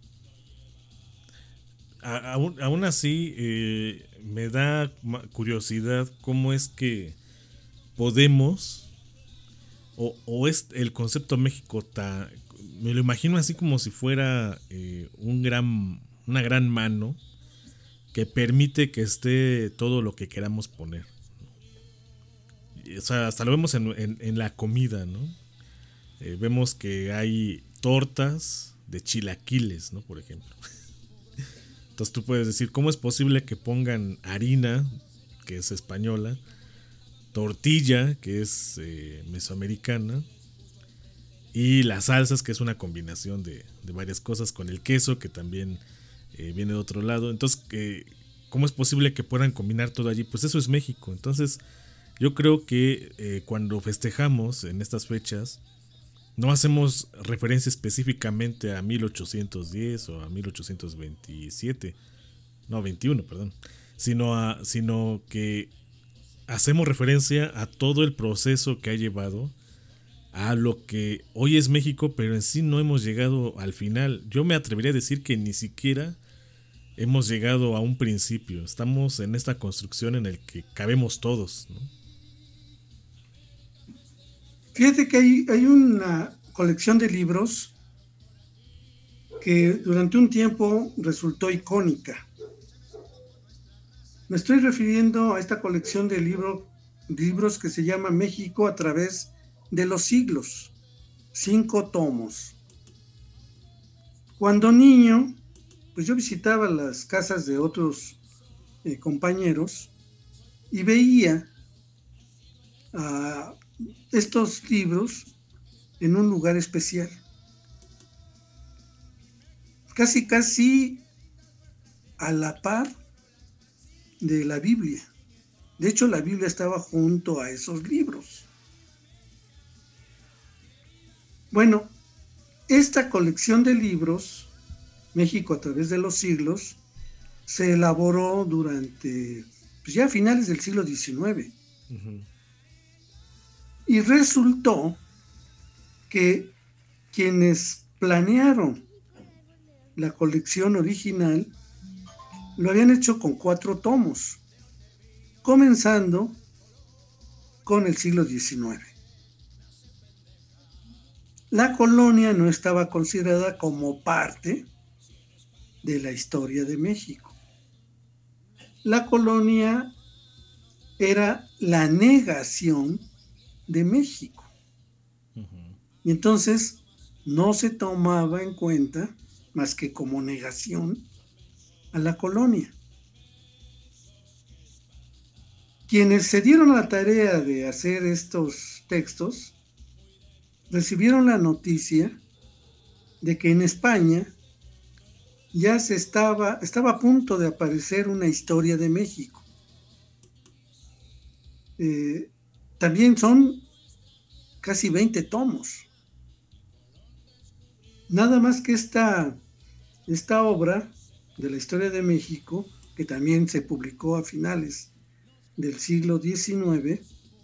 A- aún, aún así, eh, me da ma- curiosidad cómo es que podemos, o, o es el concepto México, ta- me lo imagino así como si fuera eh, un gran, una gran mano que permite que esté todo lo que queramos poner. Y, o sea, hasta lo vemos en, en- en la comida, ¿no? Eh, vemos que hay tortas de chilaquiles, ¿no? Por ejemplo. Entonces tú puedes decir, ¿cómo es posible que pongan harina, que es española, tortilla, que es eh, mesoamericana, y las salsas, que es una combinación de, de varias cosas, con el queso, que también eh, viene de otro lado? Entonces, eh, ¿cómo es posible que puedan combinar todo allí? Pues eso es México. Entonces, yo creo que eh, cuando festejamos en estas fechas, no hacemos referencia específicamente a mil ochocientos diez o a mil ochocientos veintisiete, no, veintiuno, perdón, sino, a, sino que hacemos referencia a todo el proceso que ha llevado a lo que hoy es México, pero en sí no hemos llegado al final. Yo me atrevería a decir que ni siquiera hemos llegado a un principio. Estamos en esta construcción en el que cabemos todos, ¿no? Fíjate que hay, hay una colección de libros que durante un tiempo resultó icónica. Me estoy refiriendo a esta colección de libro- libros que se llama México a través de los siglos, cinco tomos. Cuando niño, pues yo visitaba las casas de otros eh, compañeros y veía a estos libros en un lugar especial. Casi, casi a la par de la Biblia. De hecho, la Biblia estaba junto a esos libros. Bueno, esta colección de libros, México a través de los siglos, se elaboró durante, pues ya a finales del siglo diecinueve. Uh-huh. Y resultó que quienes planearon la colección original lo habían hecho con cuatro tomos, comenzando con el siglo diecinueve. La colonia no estaba considerada como parte de la historia de México. La colonia era la negación de México. Y entonces no se tomaba en cuenta más que como negación a la colonia. Quienes se dieron la tarea de hacer estos textos recibieron la noticia de que en España ya se estaba, estaba a punto de aparecer una historia de México. Eh, también son casi veinte tomos. Nada más que esta, esta obra de la historia de México, que también se publicó a finales del siglo diecinueve,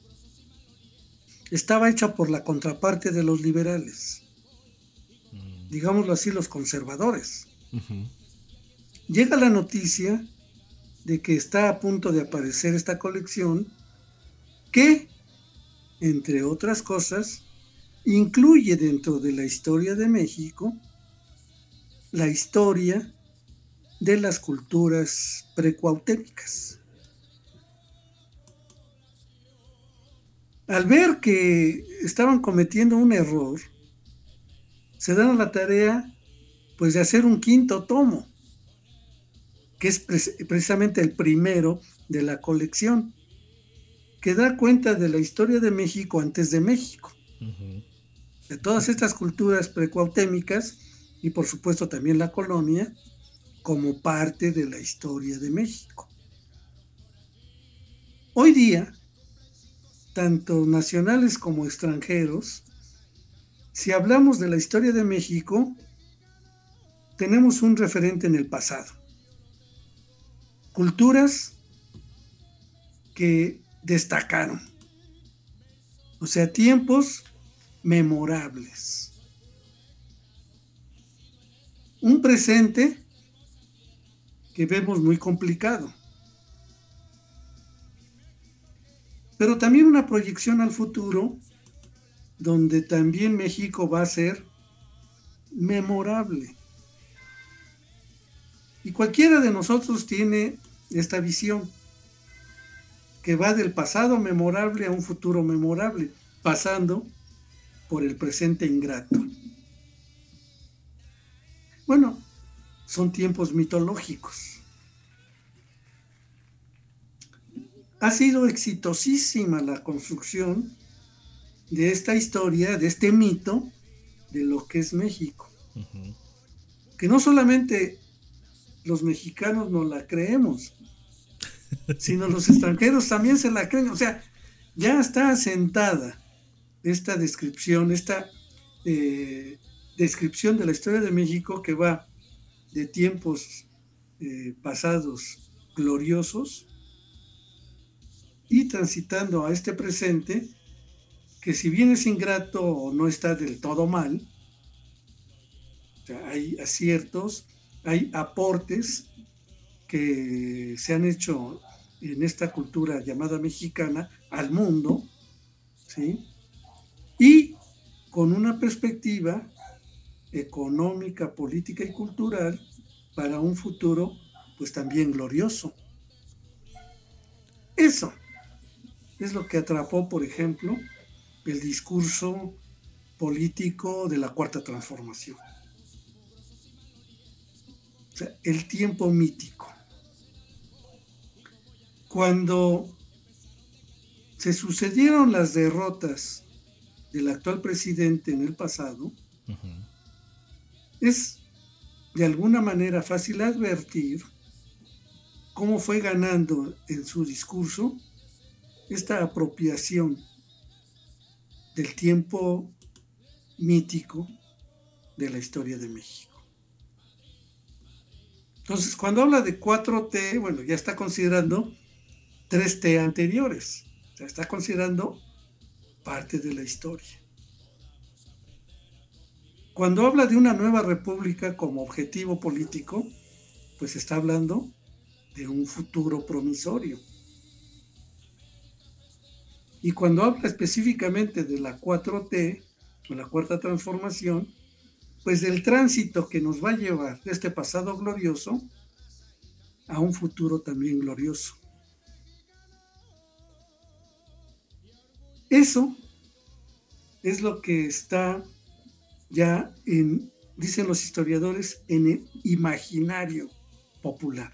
estaba hecha por la contraparte de los liberales, mm. digámoslo así, los conservadores. Uh-huh. Llega la noticia de que está a punto de aparecer esta colección que, entre otras cosas, incluye dentro de la historia de México la historia de las culturas precuautémicas. Al ver que estaban cometiendo un error, se dan a la tarea pues de hacer un quinto tomo, que es pre- precisamente el primero de la colección, que da cuenta de la historia de México antes de México, uh-huh. de todas estas culturas precuautémicas y por supuesto también la colonia como parte de la historia de México. Hoy día, tanto nacionales como extranjeros, si hablamos de la historia de México, tenemos un referente en el pasado. Culturas que destacaron. O sea, tiempos memorables. Un presente que vemos muy complicado. Pero también una proyección al futuro donde también México va a ser memorable. Y cualquiera de nosotros tiene esta visión que va del pasado memorable a un futuro memorable, pasando por el presente ingrato. Bueno, son tiempos mitológicos. Ha sido exitosísima la construcción de esta historia, de este mito de lo que es México. Uh-huh. Que no solamente los mexicanos no la creemos, sino los extranjeros también se la creen. O sea, ya está asentada esta descripción, esta eh, descripción de la historia de México que va de tiempos eh, pasados gloriosos y transitando a este presente que, si bien es ingrato o no está del todo mal, o sea, hay aciertos, hay aportes que se han hecho en esta cultura llamada mexicana al mundo, ¿sí? Y con una perspectiva económica, política y cultural para un futuro pues también glorioso. Eso es lo que atrapó, por ejemplo, el discurso político de la Cuarta Transformación. O sea, el tiempo mítico. Cuando se sucedieron las derrotas del actual presidente en el pasado, uh-huh. es de alguna manera fácil advertir cómo fue ganando en su discurso esta apropiación del tiempo mítico de la historia de México. Entonces, cuando habla de cuatro T, bueno, ya está considerando tres T anteriores, o sea, está considerando parte de la historia. Cuando habla de una nueva república como objetivo político, pues está hablando de un futuro promisorio. Y cuando habla específicamente de la cuatro T, o la Cuarta Transformación, pues del tránsito que nos va a llevar de este pasado glorioso a un futuro también glorioso. Eso es lo que está ya en, dicen los historiadores, en el imaginario popular.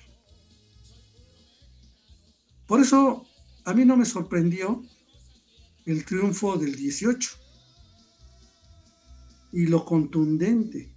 Por eso a mí no me sorprendió el triunfo del dieciocho y lo contundente,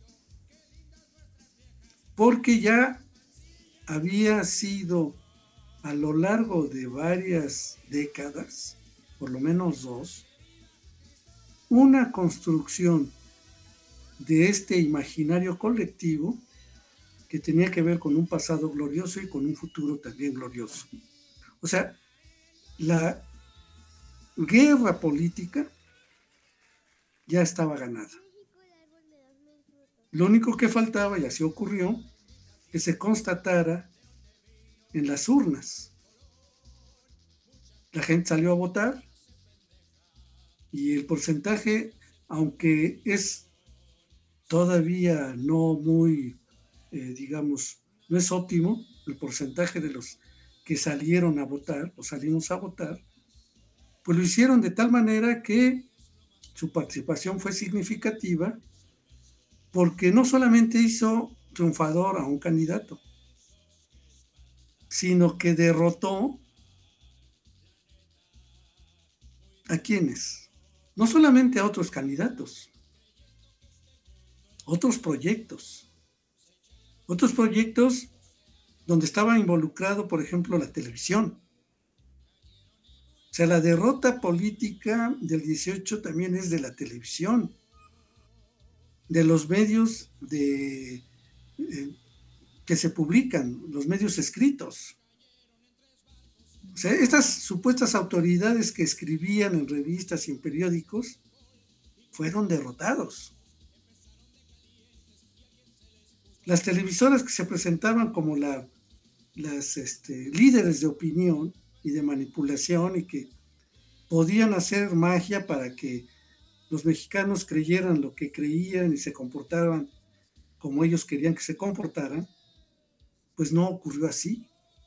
porque ya había sido a lo largo de varias décadas, por lo menos dos, una construcción de este imaginario colectivo que tenía que ver con un pasado glorioso y con un futuro también glorioso. O sea, la guerra política ya estaba ganada. Lo único que faltaba, y así ocurrió, que se constatara en las urnas. La gente salió a votar y el porcentaje, aunque es todavía no muy, eh, digamos, no es óptimo, el porcentaje de los que salieron a votar o salimos a votar, pues lo hicieron de tal manera que su participación fue significativa, porque no solamente hizo triunfador a un candidato, sino que derrotó a quienes, no solamente a otros candidatos, otros proyectos, otros proyectos donde estaba involucrado, por ejemplo, la televisión. O sea, la derrota política del dieciocho también es de la televisión, de los medios de, eh, que se publican, los medios escritos. O sea, estas supuestas autoridades que escribían en revistas y en periódicos fueron derrotados. Las televisoras que se presentaban como la, las este, líderes de opinión y de manipulación y que podían hacer magia para que los mexicanos creyeran lo que creían y se comportaban como ellos querían que se comportaran, pues no ocurrió así.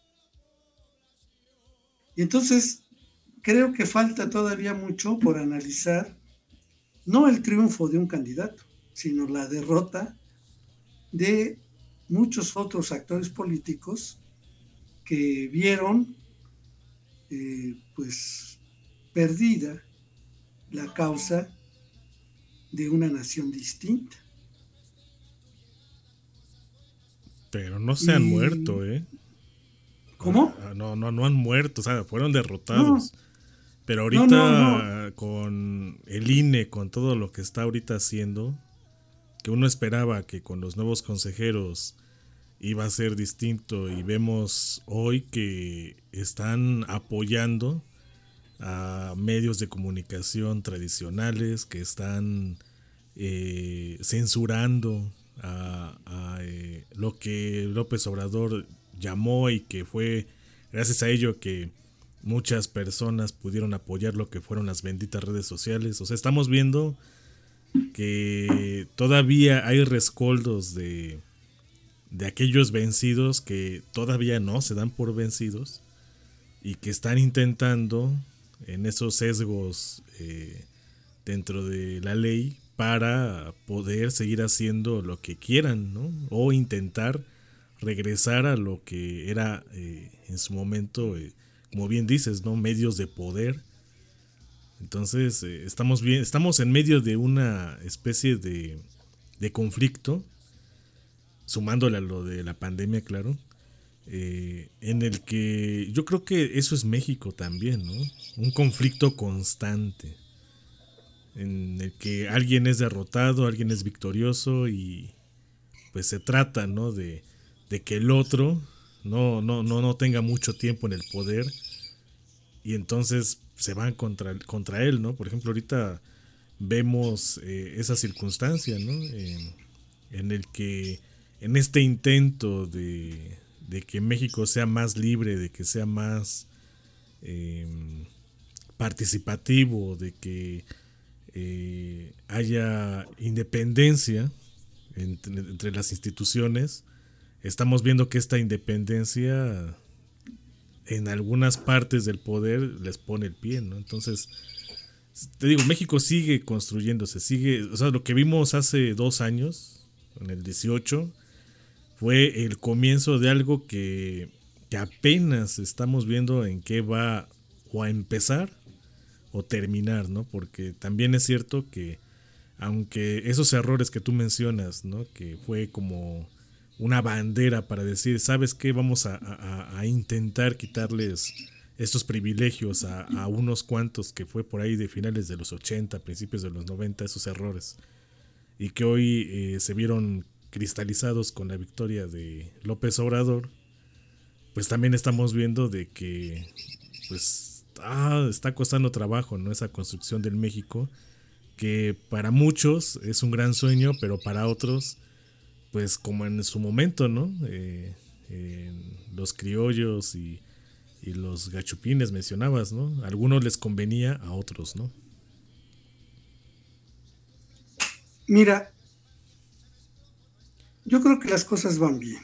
Y entonces creo que falta todavía mucho por analizar, no el triunfo de un candidato, sino la derrota de muchos otros actores políticos que vieron eh, pues perdida la causa de una nación distinta. Pero no se han Y... muerto, ¿eh? ¿Cómo? No, no, no han muerto, o sea, fueron derrotados. No. Pero ahorita no, no, no. con el I N E, con todo lo que está ahorita haciendo, que uno esperaba que con los nuevos consejeros iba a ser distinto, y vemos hoy que están apoyando a medios de comunicación tradicionales, que están eh, censurando a, a eh, lo que López Obrador llamó, y que fue gracias a ello que muchas personas pudieron apoyar lo que fueron las benditas redes sociales. O sea, estamos viendo que todavía hay rescoldos de, de aquellos vencidos que todavía no se dan por vencidos y que están intentando en esos sesgos eh, dentro de la ley para poder seguir haciendo lo que quieran, ¿no? O intentar regresar a lo que era eh, en su momento, eh, como bien dices, ¿no? Medios de poder. Entonces eh, estamos bien, estamos en medio de una especie de, de conflicto, sumándole a lo de la pandemia, claro, eh, en el que yo creo que eso es México también, ¿no? Un conflicto constante, en el que alguien es derrotado, alguien es victorioso, y pues se trata, ¿no? de, de que el otro no, no, no, no tenga mucho tiempo en el poder, y entonces se van contra, contra él, ¿no? Por ejemplo, ahorita vemos eh, esa circunstancia, ¿no? Eh, en el que en este intento de, de que México sea más libre, de que sea más eh, participativo, de que eh, haya independencia entre, entre las instituciones, estamos viendo que esta independencia en algunas partes del poder les pone el pie, ¿no? Entonces te digo, México sigue construyéndose, sigue, o sea, lo que vimos hace dos años, en el dieciocho, fue el comienzo de algo que, que apenas estamos viendo en qué va o a empezar o terminar, ¿no? Porque también es cierto que aunque esos errores que tú mencionas, ¿no? Que fue como una bandera para decir, ¿sabes qué? Vamos a, a, a intentar quitarles estos privilegios a, a unos cuantos, que fue por ahí de finales de los ochenta, principios de los noventa, esos errores, y que hoy eh, se vieron cristalizados con la victoria de López Obrador. Pues también estamos viendo de que pues ah, está costando trabajo, ¿no? Esa construcción del México, que para muchos es un gran sueño, pero para otros, pues como en su momento, ¿no? Eh, eh, los criollos y Y los gachupines mencionabas, ¿no? A algunos les convenía, a otros, ¿no? Mira, yo creo que las cosas van bien.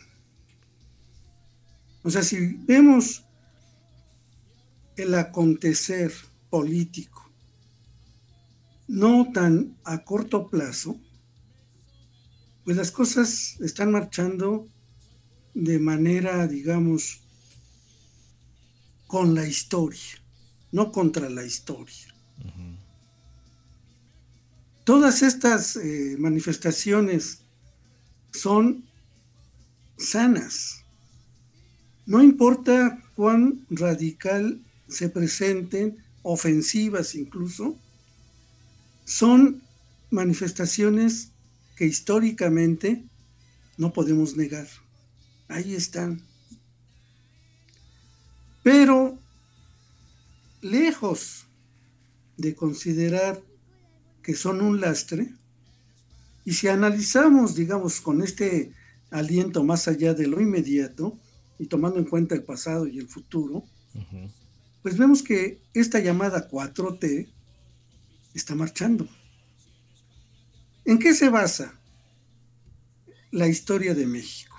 O sea, si vemos el acontecer político no tan a corto plazo, pues las cosas están marchando de manera, digamos, con la historia, no contra la historia. Uh-huh. Todas estas eh, manifestaciones son sanas. No importa cuán radical se presenten, ofensivas incluso, son manifestaciones que históricamente no podemos negar. Ahí están. Pero, lejos de considerar que son un lastre, y si analizamos, digamos, con este aliento más allá de lo inmediato, y tomando en cuenta el pasado y el futuro, uh-huh. pues vemos que esta llamada cuatro T está marchando. ¿En qué se basa la historia de México?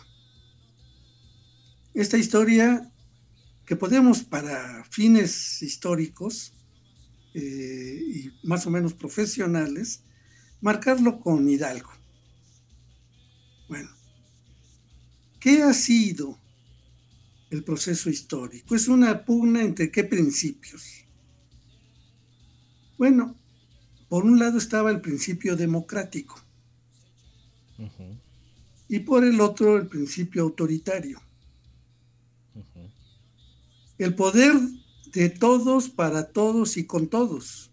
Esta historia que podemos, para fines históricos eh, y más o menos profesionales, marcarlo con Hidalgo. Bueno, ¿qué ha sido el proceso histórico? Es una pugna entre qué principios. Bueno, por un lado estaba el principio democrático, uh-huh. y por el otro el principio autoritario. Uh-huh. El poder de todos, para todos y con todos.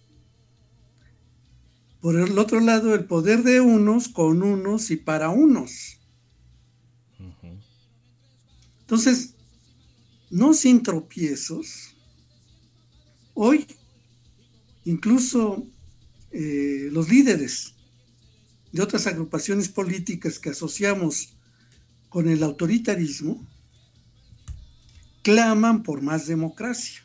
Por el otro lado, el poder de unos, con unos y para unos. Uh-huh. Entonces, no sin tropiezos, hoy incluso eh, los líderes de otras agrupaciones políticas que asociamos con el autoritarismo claman por más democracia.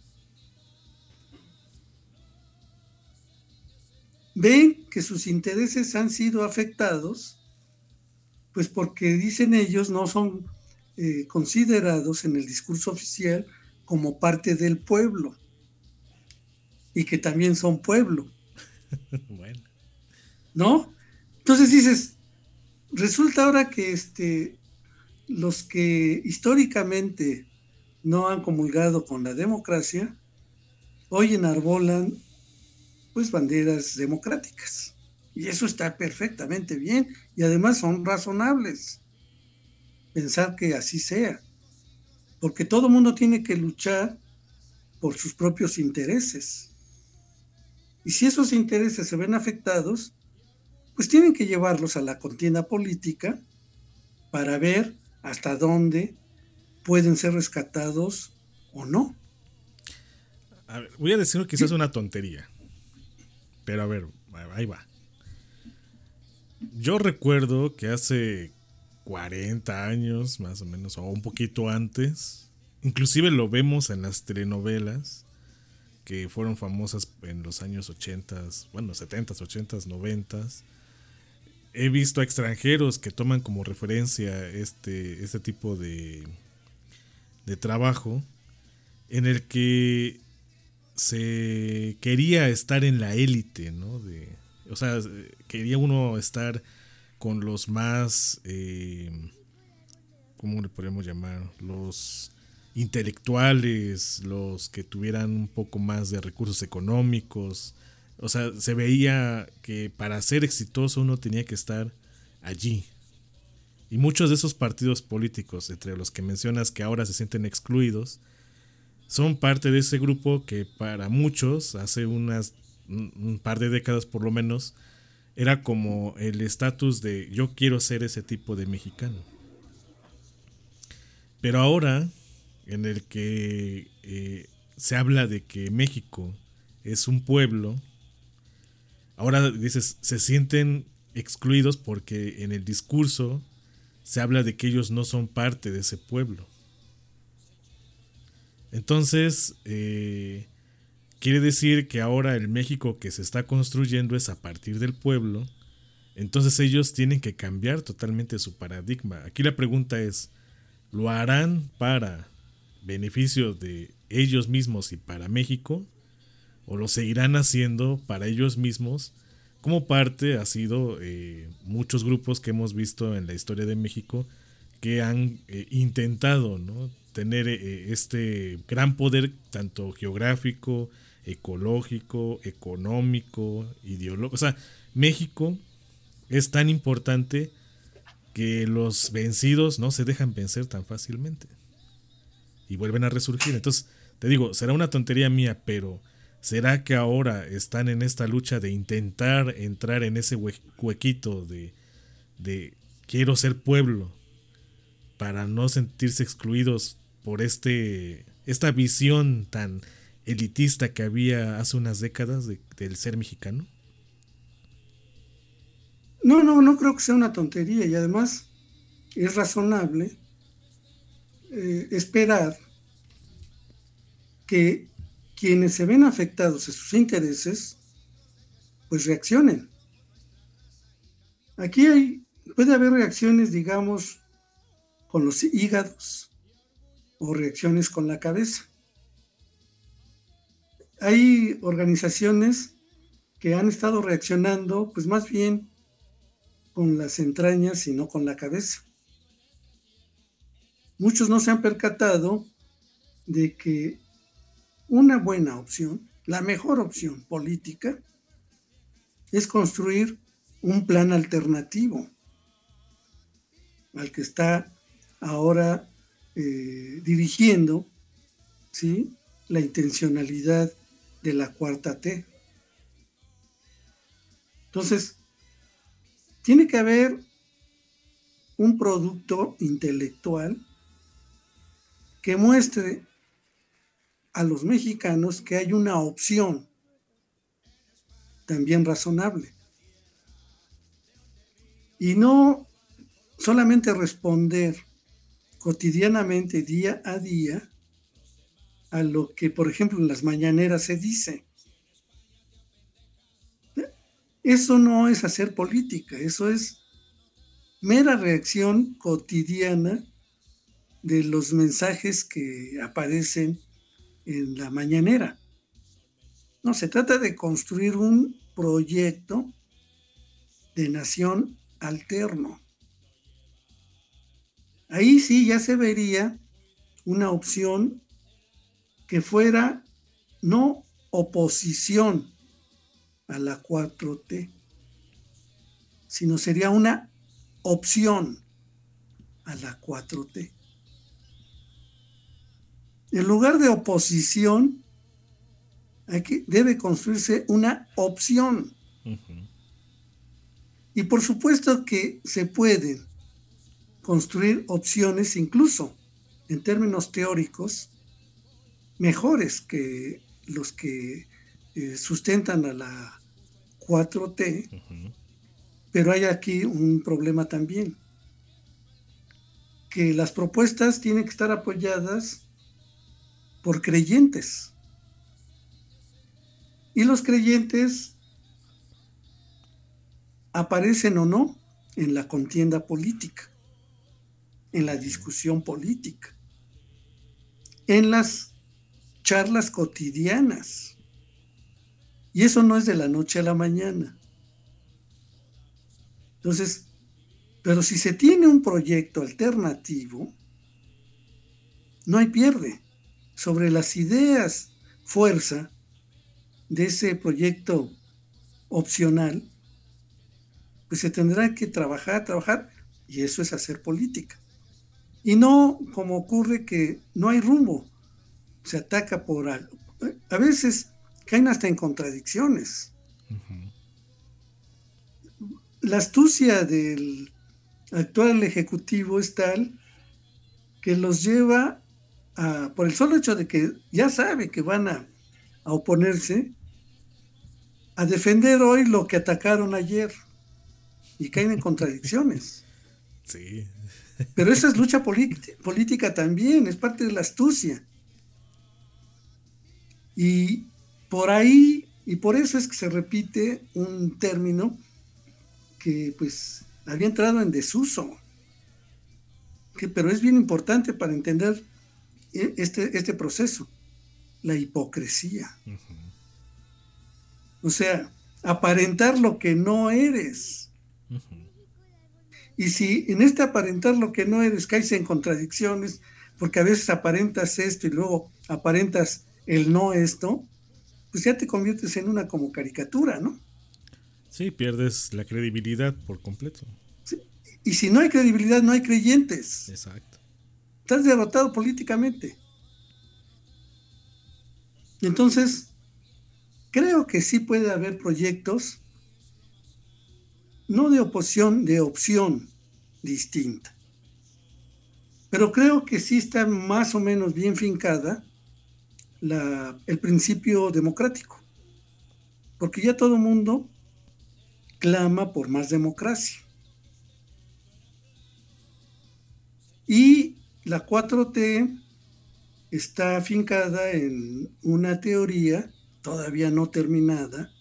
Ven que sus intereses han sido afectados, pues porque dicen ellos no son eh, considerados en el discurso oficial como parte del pueblo y que también son pueblo. Bueno. ¿No? Entonces dices, resulta ahora que este, los que históricamente no han comulgado con la democracia, hoy enarbolan pues banderas democráticas. Y eso está perfectamente bien. Y además son razonables pensar que así sea. Porque todo mundo tiene que luchar por sus propios intereses. Y si esos intereses se ven afectados, pues tienen que llevarlos a la contienda política para ver hasta dónde pueden ser rescatados o no. A ver, voy a decir quizás sí. una tontería, pero a ver, ahí va. Yo recuerdo que hace cuarenta años, más o menos, o un poquito antes, inclusive lo vemos en las telenovelas que fueron famosas en los años ochentas, bueno, setentas, ochentas, noventas. He visto a extranjeros que toman como referencia este, este tipo de, de trabajo, en el que se quería estar en la élite, ¿no? De, o sea, quería uno estar con los más, eh, ¿cómo le podemos llamar? Los intelectuales, los que tuvieran un poco más de recursos económicos. O sea, se veía que para ser exitoso uno tenía que estar allí. Y muchos de esos partidos políticos, entre los que mencionas que ahora se sienten excluidos, son parte de ese grupo que para muchos, hace unas un par de décadas por lo menos, era como el estatus de yo quiero ser ese tipo de mexicano. Pero ahora, en el que eh, se habla de que México es un pueblo, ahora dices, se sienten excluidos porque en el discurso se habla de que ellos no son parte de ese pueblo. Entonces, eh, quiere decir que ahora el México que se está construyendo es a partir del pueblo. Entonces ellos tienen que cambiar totalmente su paradigma. Aquí la pregunta es, ¿lo harán para beneficio de ellos mismos y para México? ¿O lo seguirán haciendo para ellos mismos? Como parte ha sido eh, muchos grupos que hemos visto en la historia de México que han eh, intentado, ¿no?, tener eh, este gran poder tanto geográfico, ecológico, económico, ideológico. O sea, México es tan importante que los vencidos no se dejan vencer tan fácilmente y vuelven a resurgir. Entonces, te digo, será una tontería mía, pero ¿será que ahora están en esta lucha de intentar entrar en ese hue- huequito de, de quiero ser pueblo para no sentirse excluidos por este esta visión tan elitista que había hace unas décadas de, del ser mexicano? No, no, no creo que sea una tontería, y además es razonable eh, esperar que quienes se ven afectados en sus intereses pues reaccionen. Aquí hay, puede haber reacciones, digamos, con los hígados o reacciones con la cabeza. Hay organizaciones que han estado reaccionando pues más bien con las entrañas y no con la cabeza. Muchos no se han percatado de que una buena opción, la mejor opción política, es construir un plan alternativo al que está ahora eh, dirigiendo, ¿sí?, la intencionalidad de la cuarta T. Entonces, tiene que haber un producto intelectual que muestre a los mexicanos que hay una opción también razonable. Y no solamente responder cotidianamente, día a día, a lo que, por ejemplo, en las mañaneras se dice. Eso no es hacer política, eso es mera reacción cotidiana de los mensajes que aparecen en la mañanera. No, se trata de construir un proyecto de nación alterno. Ahí sí ya se vería una opción que fuera no oposición a la cuatro T, sino sería una opción a la cuatro T. En lugar de oposición, aquí debe construirse una opción. Uh-huh. Y por supuesto que se pueden construir opciones, incluso en términos teóricos, mejores que los que eh, sustentan a la cuatro T, uh-huh. Pero hay aquí un problema también, que las propuestas tienen que estar apoyadas por creyentes. Y los creyentes aparecen o no en la contienda política, en la discusión política, en las charlas cotidianas. Y eso no es de la noche a la mañana. Entonces, pero si se tiene un proyecto alternativo, no hay pierde. Sobre las ideas, fuerza de ese proyecto opcional, pues se tendrá que trabajar, trabajar, y eso es hacer política. Y no como ocurre que no hay rumbo, se ataca por algo. A veces caen hasta en contradicciones. Uh-huh. La astucia del actual ejecutivo es tal que los lleva a, por el solo hecho de que ya sabe que van a, a oponerse, a defender hoy lo que atacaron ayer, y caen en contradicciones. Sí. Pero esa es lucha política, política también, es parte de la astucia. Y por ahí, y por eso es que se repite un término que pues había entrado en desuso, que, pero es bien importante para entender este, este proceso, la hipocresía. Uh-huh. O sea, aparentar lo que no eres. Uh-huh. Y si en este aparentar lo que no eres caes en contradicciones, porque a veces aparentas esto y luego aparentas el no esto, pues ya te conviertes en una como caricatura, ¿no? Sí, pierdes la credibilidad por completo. Sí. Y si no hay credibilidad, no hay creyentes. Exacto. Estás derrotado políticamente. Entonces, creo que sí puede haber proyectos, no de oposición, de opción distinta. Pero creo que sí está más o menos bien fincada la, el principio democrático. Porque ya todo el mundo clama por más democracia. Y la cuatro T está afincada en una teoría todavía no terminada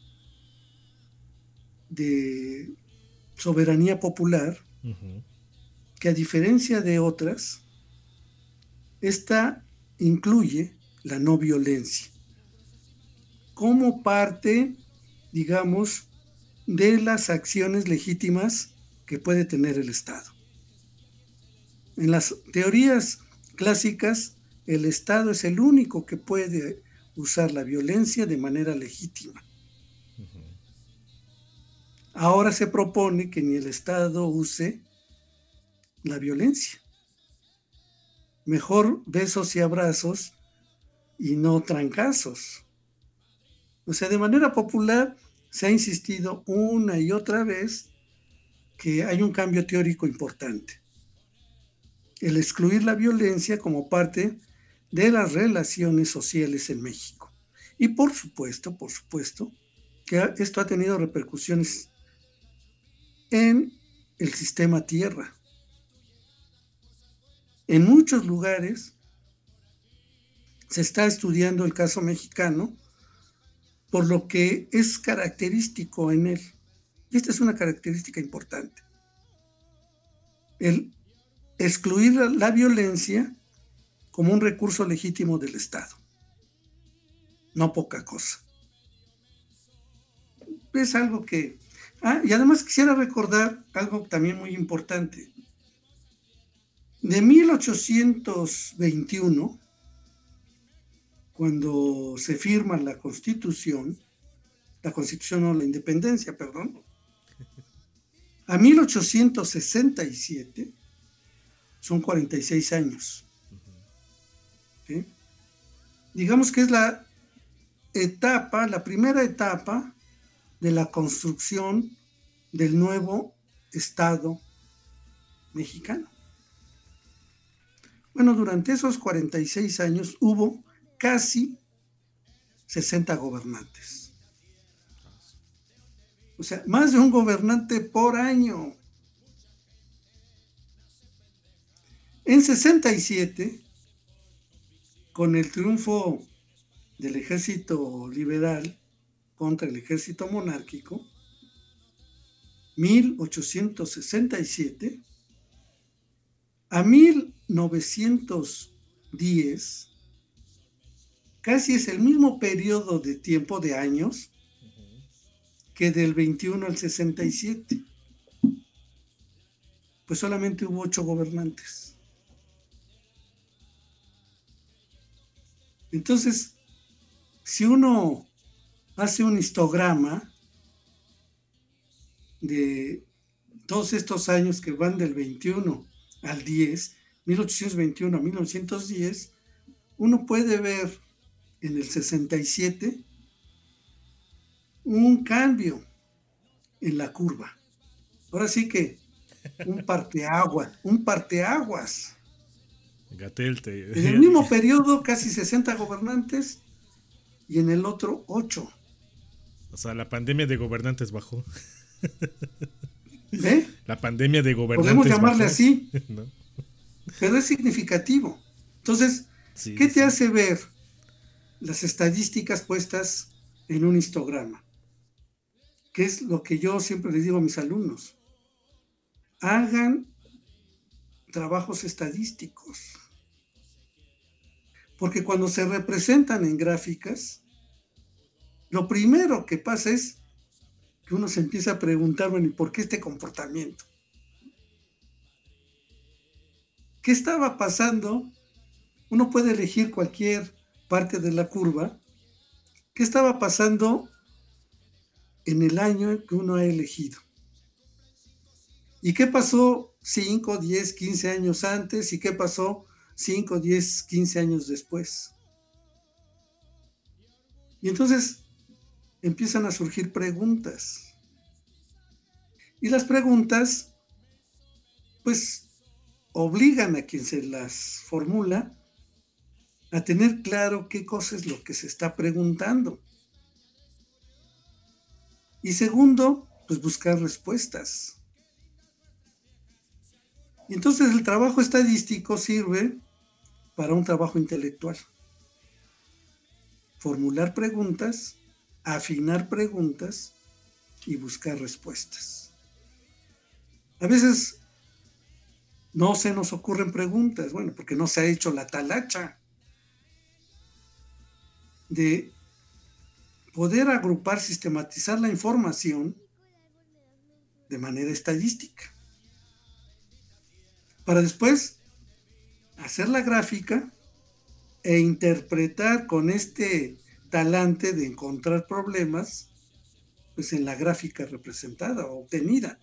de soberanía popular, uh-huh. que a diferencia de otras, esta incluye la no violencia como parte, digamos, de las acciones legítimas que puede tener el Estado. En las teorías clásicas, el Estado es el único que puede usar la violencia de manera legítima. Uh-huh. Ahora se propone que ni el Estado use la violencia. Mejor besos y abrazos y no trancazos. O sea, de manera popular se ha insistido una y otra vez que hay un cambio teórico importante. El excluir la violencia como parte de las relaciones sociales en México. Y por supuesto, por supuesto, que esto ha tenido repercusiones en el sistema tierra. En muchos lugares se está estudiando el caso mexicano por lo que es característico en él. Y esta es una característica importante. El excluir la violencia como un recurso legítimo del Estado. No poca cosa. Es algo que... Ah, y además quisiera recordar algo también muy importante. De mil ochocientos veintiuno, cuando se firma la Constitución, la Constitución no, la Independencia, perdón, a mil ochocientos sesenta y siete, son cuarenta y seis años. ¿Sí? Digamos que es la etapa, la primera etapa de la construcción del nuevo Estado mexicano. Bueno, durante esos cuarenta y seis años hubo casi sesenta gobernantes. O sea, más de un gobernante por año. En sesenta y siete, con el triunfo del ejército liberal contra el ejército monárquico, mil ochocientos sesenta y siete, a mil novecientos diez, casi es el mismo periodo de tiempo de años que del veintiuno al sesenta y siete. Pues solamente hubo ocho gobernantes. Entonces, si uno hace un histograma de todos estos años que van del veintiuno al diez, mil ochocientos veintiuno a mil novecientos diez, uno puede ver en el sesenta y siete un cambio en la curva. Ahora sí que un parteaguas, un parteaguas. Gatel te... En el mismo periodo, casi sesenta gobernantes y en el otro ocho. O sea, la pandemia de gobernantes bajó. ¿Ve? La pandemia de gobernantes podemos llamarle bajó. así, ¿No? Pero es significativo. Entonces, Sí, ¿qué te sí. hace ver las estadísticas puestas en un histograma? Que es lo que yo siempre les digo a mis alumnos. Hagan trabajos estadísticos. Porque cuando se representan en gráficas, lo primero que pasa es que uno se empieza a preguntar, bueno, ¿y por qué este comportamiento? ¿Qué estaba pasando? Uno puede elegir cualquier parte de la curva. ¿Qué estaba pasando en el año que uno ha elegido? ¿Y qué pasó cinco, diez, quince años antes? ¿Y qué pasó cinco, diez, quince años después? Y entonces empiezan a surgir preguntas. Y las preguntas, pues, obligan a quien se las formula a tener claro qué cosa es lo que se está preguntando. Y segundo, pues buscar respuestas. Y entonces el trabajo estadístico sirve para un trabajo intelectual. Formular preguntas, afinar preguntas y buscar respuestas. A veces no se nos ocurren preguntas, bueno, porque no se ha hecho la talacha de poder agrupar, sistematizar la información de manera estadística, para después hacer la gráfica e interpretar con este talante de encontrar problemas, pues en la gráfica representada o obtenida.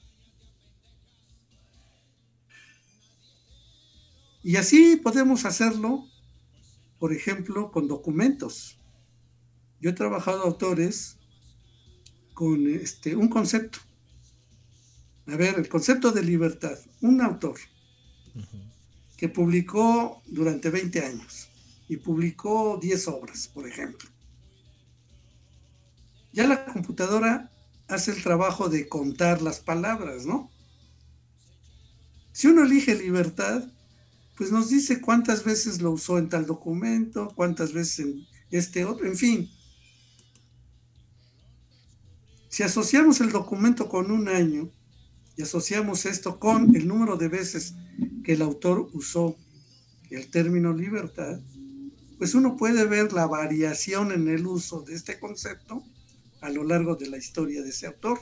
Y así podemos hacerlo, por ejemplo, con documentos. Yo he trabajado autores con este, un concepto. A ver, el concepto de libertad. Un autor uh-huh. que publicó durante veinte años y publicó diez obras, por ejemplo. Ya la computadora hace el trabajo de contar las palabras, ¿no? Si uno elige libertad, pues nos dice cuántas veces lo usó en tal documento, cuántas veces en este otro, en fin. Si asociamos el documento con un año y asociamos esto con el número de veces que el autor usó el término libertad, pues uno puede ver la variación en el uso de este concepto a lo largo de la historia de ese autor.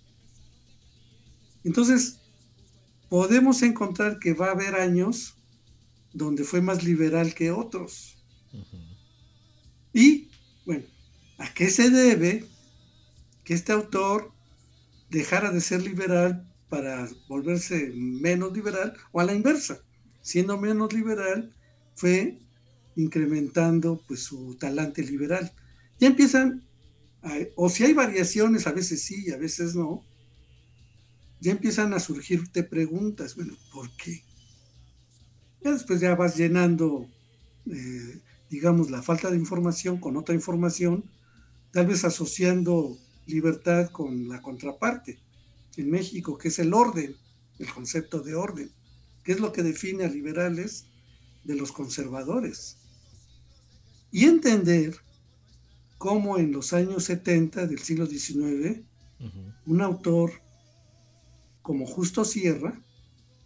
Entonces, podemos encontrar que va a haber años donde fue más liberal que otros. Uh-huh. Y, bueno, ¿a qué se debe que este autor dejara de ser liberal para volverse menos liberal, o a la inversa, siendo menos liberal, fue incrementando pues su talante liberal? Ya empiezan, a, o si hay variaciones, a veces sí y a veces no, ya empiezan a surgirte preguntas, bueno, ¿por qué? Ya después ya vas llenando, eh, digamos, la falta de información con otra información, tal vez asociando libertad con la contraparte en México, que es el orden, el concepto de orden, que es lo que define a liberales de los conservadores. Y entender cómo en los años setenta del siglo diecinueve, uh-huh. un autor como Justo Sierra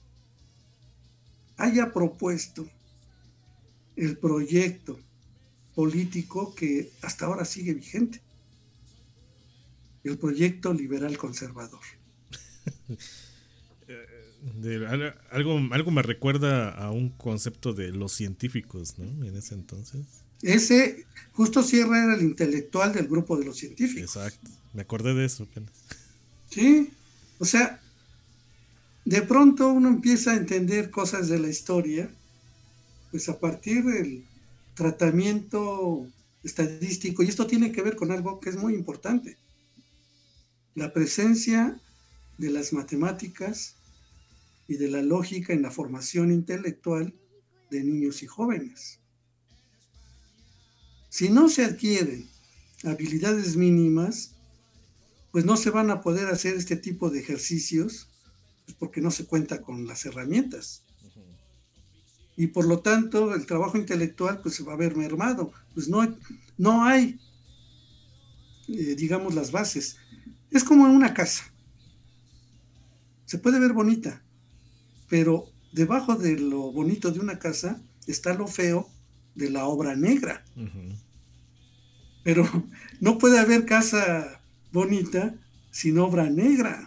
haya propuesto el proyecto político que hasta ahora sigue vigente. El proyecto liberal conservador. De, algo, algo me recuerda a un concepto de los científicos, ¿no? En ese entonces. Ese, justo Sierra era el intelectual del grupo de los científicos. Exacto, me acordé de eso apenas. Sí, o sea, de pronto uno empieza a entender cosas de la historia, pues a partir del tratamiento estadístico, y esto tiene que ver con algo que es muy importante, la presencia de las matemáticas y de la lógica en la formación intelectual de niños y jóvenes. Si no se adquieren habilidades mínimas, pues no se van a poder hacer este tipo de ejercicios, pues porque no se cuenta con las herramientas. Y por lo tanto, el trabajo intelectual pues se va a ver mermado. Pues no, no hay, eh, digamos, las bases. Es como en una casa. Se puede ver bonita, pero debajo de lo bonito de una casa está lo feo de la obra negra. Uh-huh. Pero no puede haber casa bonita sin obra negra.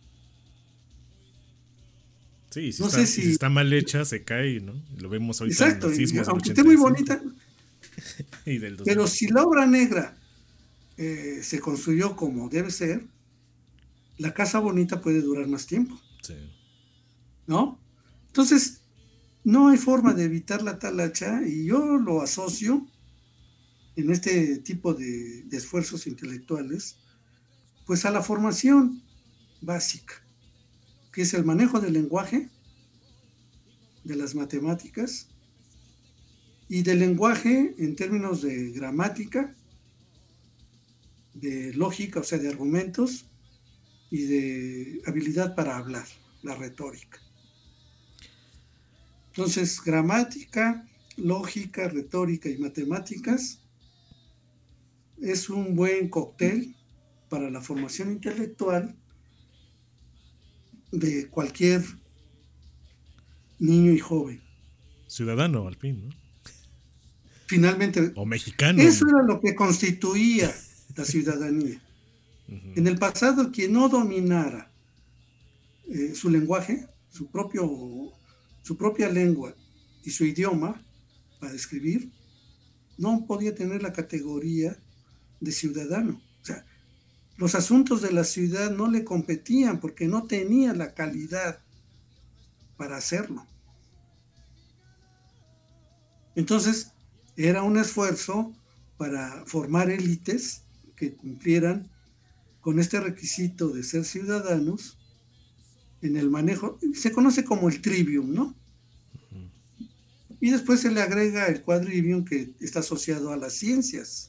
Sí, si, no está, sé si... si está mal hecha, se cae, ¿no? Lo vemos ahorita. Exacto, en los sismos aunque del esté muy bonita. y del pero si la obra negra eh, se construyó como debe ser, la casa bonita puede durar más tiempo. Sí. ¿No? Entonces, no hay forma de evitar la talacha, y yo lo asocio en este tipo de, de esfuerzos intelectuales, pues a la formación básica, que es el manejo del lenguaje, de las matemáticas, y del lenguaje en términos de gramática, de lógica, o sea, de argumentos, y de habilidad para hablar, la retórica. Entonces, gramática, lógica, retórica y matemáticas es un buen cóctel para la formación intelectual de cualquier niño y joven. Ciudadano, al fin, ¿no? Finalmente. O mexicano. Eso era lo que constituía la ciudadanía. Uh-huh. En el pasado, quien no dominara eh, su lenguaje, su propio, su propia lengua y su idioma para escribir, no podía tener la categoría de ciudadano. O sea, los asuntos de la ciudad no le competían porque no tenía la calidad para hacerlo. Entonces, era un esfuerzo para formar élites que cumplieran con este requisito de ser ciudadanos en el manejo, se conoce como el trivium, ¿no? Uh-huh. Y después se le agrega el quadrivium, que está asociado a las ciencias.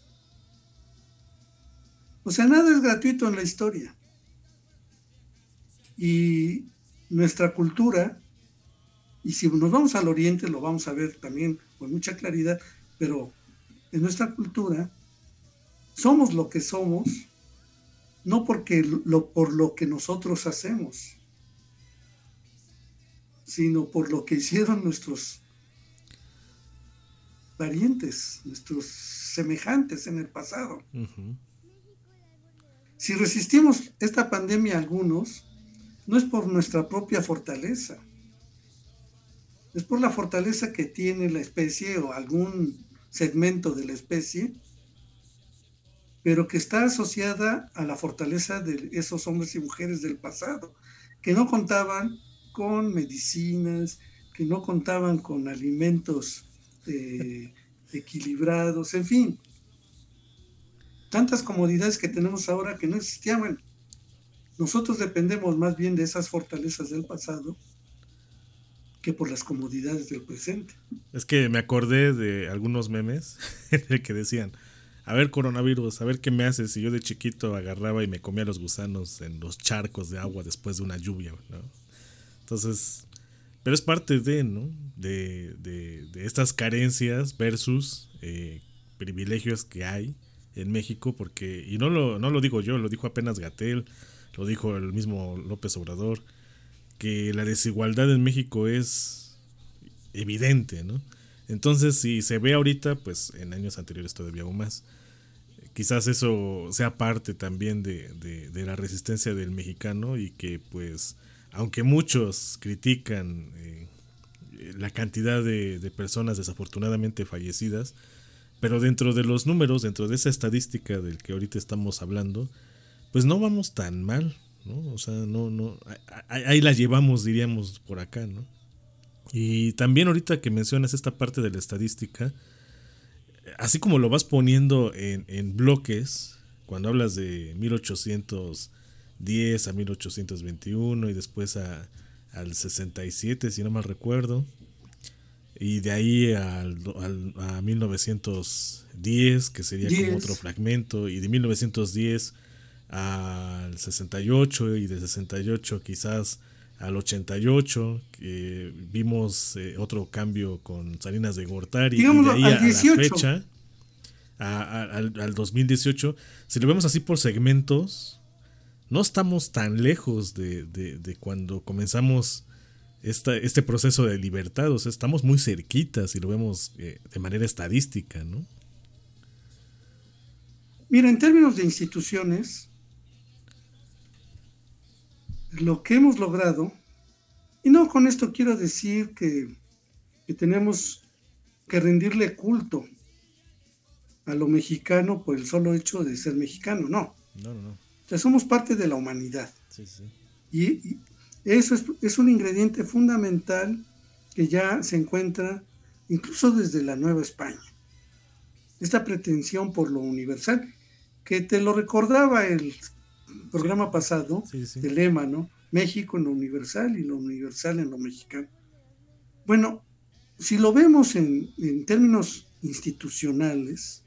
O sea, nada es gratuito en la historia. Y nuestra cultura, y si nos vamos al oriente lo vamos a ver también con mucha claridad, pero en nuestra cultura somos lo que somos, no porque lo, por lo que nosotros hacemos, sino por lo que hicieron nuestros parientes, nuestros semejantes en el pasado. Uh-huh. Si resistimos esta pandemia algunos, no es por nuestra propia fortaleza, es por la fortaleza que tiene la especie o algún segmento de la especie, pero que está asociada a la fortaleza de esos hombres y mujeres del pasado, que no contaban con medicinas, que no contaban con alimentos eh, equilibrados, en fin, tantas comodidades que tenemos ahora que no existían. Nosotros dependemos más bien de esas fortalezas del pasado que por las comodidades del presente. Es que me acordé de algunos memes que decían, a ver, coronavirus, a ver qué me haces si yo de chiquito agarraba y me comía los gusanos en los charcos de agua después de una lluvia, ¿no? Entonces, pero es parte de, ¿no? De, de, de estas carencias versus eh, privilegios que hay en México, porque, y no lo, no lo digo yo, lo dijo apenas Gatell, lo dijo el mismo López Obrador, que la desigualdad en México es evidente, ¿no? Entonces, si se ve ahorita, pues en años anteriores todavía aún más. Quizás eso sea parte también de, de, de la resistencia del mexicano y que pues, aunque muchos critican eh, la cantidad de, de personas desafortunadamente fallecidas, pero dentro de los números, dentro de esa estadística del que ahorita estamos hablando, pues no vamos tan mal, ¿no? O sea, no, no, ahí, ahí la llevamos, diríamos, por acá, ¿no? Y también ahorita que mencionas esta parte de la estadística, así como lo vas poniendo en, en bloques, cuando hablas de mil ochocientos diez a mil ochocientos veintiuno y después a, al sesenta y siete, si no mal recuerdo, y de ahí al, al, a mil novecientos diez, que sería diez. Como otro fragmento, y de mil novecientos diez al sesenta y ocho, y de sesenta y ocho quizás al ochenta y ocho, que vimos eh, otro cambio con Salinas de Gortari, Digámoslo, y de ahí al a, dieciocho. a la fecha, a, a, al, al dos mil dieciocho, si lo vemos así por segmentos, no estamos tan lejos de, de, de cuando comenzamos esta, este proceso de libertad. O sea, estamos muy cerquitas si lo vemos eh, de manera estadística, ¿no? Mira, en términos de instituciones, lo que hemos logrado, y no con esto quiero decir que, que tenemos que rendirle culto a lo mexicano por el solo hecho de ser mexicano, no. No, no, no. O sea, somos parte de la humanidad. Sí, sí. Y, y eso es, es un ingrediente fundamental que ya se encuentra incluso desde la Nueva España. Esta pretensión por lo universal, que te lo recordaba el programa pasado, sí, sí. El lema, ¿no? México en lo universal y lo universal en lo mexicano. Bueno, si lo vemos en, en términos institucionales,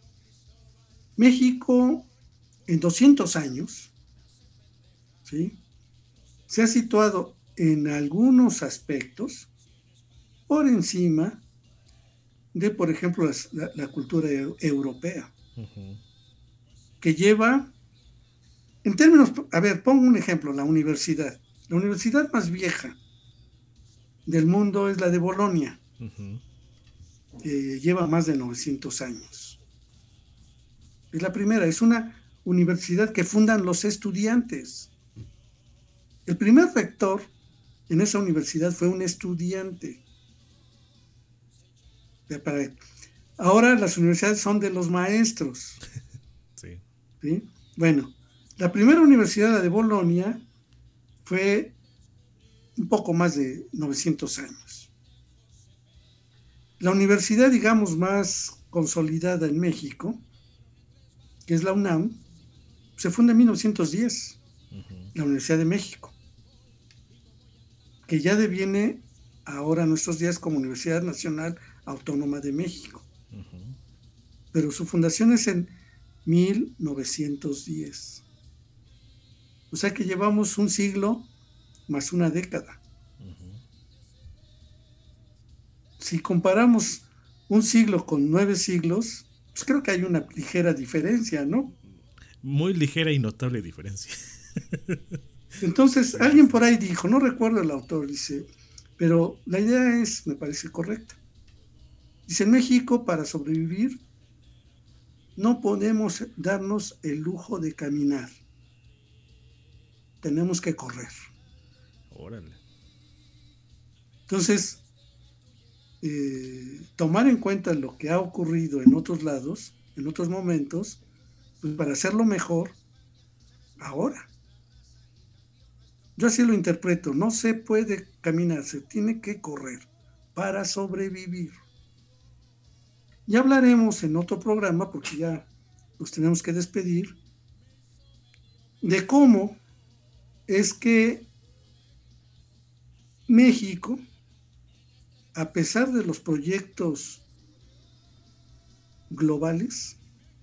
México en doscientos años, ¿sí?, se ha situado en algunos aspectos por encima de, por ejemplo, las, la, la cultura e- europea, uh-huh. que lleva, en términos, a ver, pongo un ejemplo, la universidad. La universidad más vieja del mundo es la de Bolonia, uh-huh. que lleva más de novecientos años. Es la primera, es una universidad que fundan los estudiantes. El primer rector en esa universidad fue un estudiante. Para, ahora las universidades son de los maestros. Sí. ¿Sí? Bueno, la primera universidad, la de Bolonia, fue un poco más de novecientos años. La universidad, digamos, más consolidada en México, que es la UNAM, se funda en mil novecientos diez, uh-huh. la Universidad de México, que ya deviene ahora en nuestros días como Universidad Nacional Autónoma de México. Uh-huh. Pero su fundación es en mil novecientos diez. O sea que llevamos un siglo más una década. Uh-huh. Si comparamos un siglo con nueve siglos, pues creo que hay una ligera diferencia, ¿no? Muy ligera y notable diferencia. Entonces, alguien por ahí dijo, no recuerdo el autor, dice, pero la idea es, me parece correcta. Dice, en México, para sobrevivir, no podemos darnos el lujo de caminar. Tenemos que correr. Órale. Entonces, eh, tomar en cuenta lo que ha ocurrido en otros lados, en otros momentos, pues para hacerlo mejor, ahora. Yo así lo interpreto, no se puede caminar, se tiene que correr para sobrevivir. Ya hablaremos en otro programa, porque ya nos tenemos que despedir, de cómo es que México, a pesar de los proyectos globales,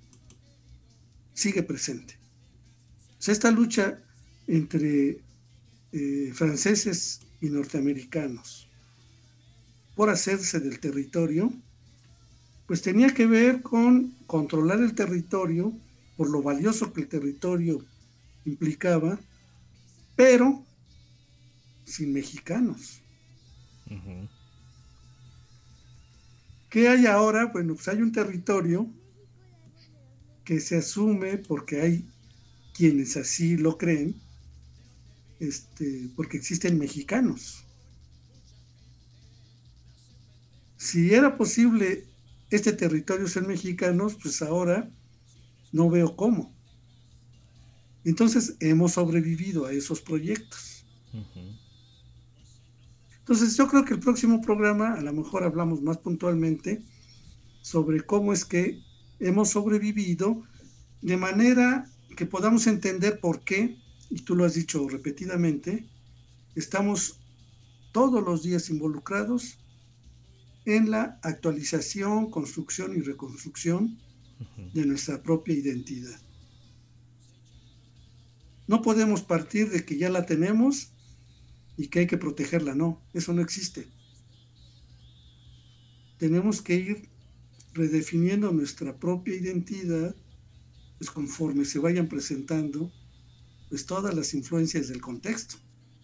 sigue presente. O sea, esta lucha entre eh, franceses y norteamericanos por hacerse del territorio, pues tenía que ver con controlar el territorio, por lo valioso que el territorio implicaba, pero sin mexicanos. Uh-huh. ¿Qué hay ahora? Bueno, pues hay un territorio que se asume porque hay quienes así lo creen, este, porque existen mexicanos. Si era posible este territorio ser mexicanos, pues ahora no veo cómo. Entonces hemos sobrevivido a esos proyectos. Uh-huh. Entonces yo creo que el próximo programa a lo mejor hablamos más puntualmente sobre cómo es que hemos sobrevivido de manera que podamos entender por qué, y tú lo has dicho repetidamente, estamos todos los días involucrados en la actualización, construcción y reconstrucción uh-huh. de nuestra propia identidad. No podemos partir de que ya la tenemos y que hay que protegerla, no, eso no existe. Tenemos que ir redefiniendo nuestra propia identidad, pues conforme se vayan presentando pues todas las influencias del contexto.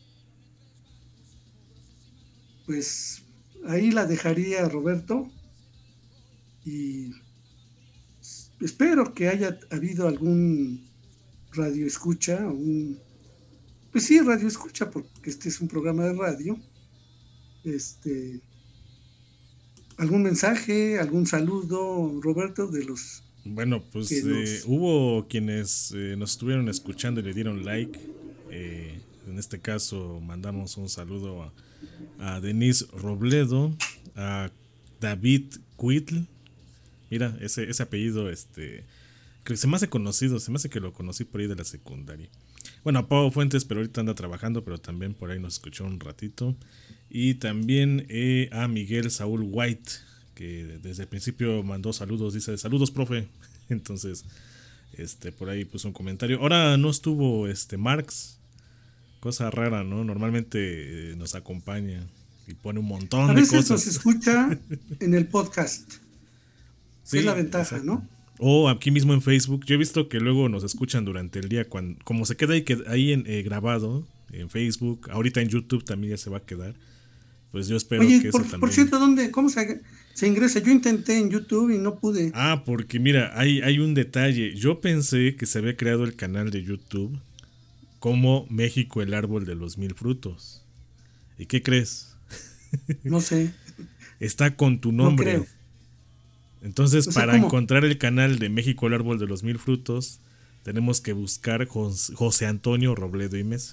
Pues ahí la dejaría, Roberto, y espero que haya habido algún radio escucha, un, pues sí, radio escucha, porque este es un programa de radio. Este, algún mensaje, algún saludo, Roberto, de los... Bueno, pues eh, nos... hubo quienes eh, nos estuvieron escuchando y le dieron like. Eh, en este caso mandamos un saludo a, a Denise Robledo, a David Cuitl. Mira, ese, ese apellido, este, que se me hace conocido, se me hace que lo conocí por ahí de la secundaria. Bueno, a Pau Fuentes, pero ahorita anda trabajando, pero también por ahí nos escuchó un ratito. Y también eh, a Miguel Saúl White, que desde el principio mandó saludos, dice saludos, profe. Entonces, este, por ahí puso un comentario. Ahora no estuvo este Marx, cosa rara, ¿no? Normalmente eh, nos acompaña y pone un montón a de veces cosas. Nos escucha en el podcast. Sí, es la ventaja, exacto. ¿No? O aquí mismo en Facebook. Yo he visto que luego nos escuchan durante el día, cuando, como se queda ahí, ahí en, eh, grabado en Facebook. Ahorita en YouTube también ya se va a quedar. Pues yo espero Oye, que por, eso también. Por cierto, ¿dónde, cómo se, se ingresa? Yo intenté en YouTube y no pude. Ah, porque mira, hay, hay un detalle. Yo pensé que se había creado el canal de YouTube como México, el árbol de los mil frutos. ¿Y qué crees? No sé. Está con tu nombre. No creo. Entonces, o sea, para ¿cómo? encontrar el canal de México, el árbol de los mil frutos, tenemos que buscar José Antonio Robledo y Mesa.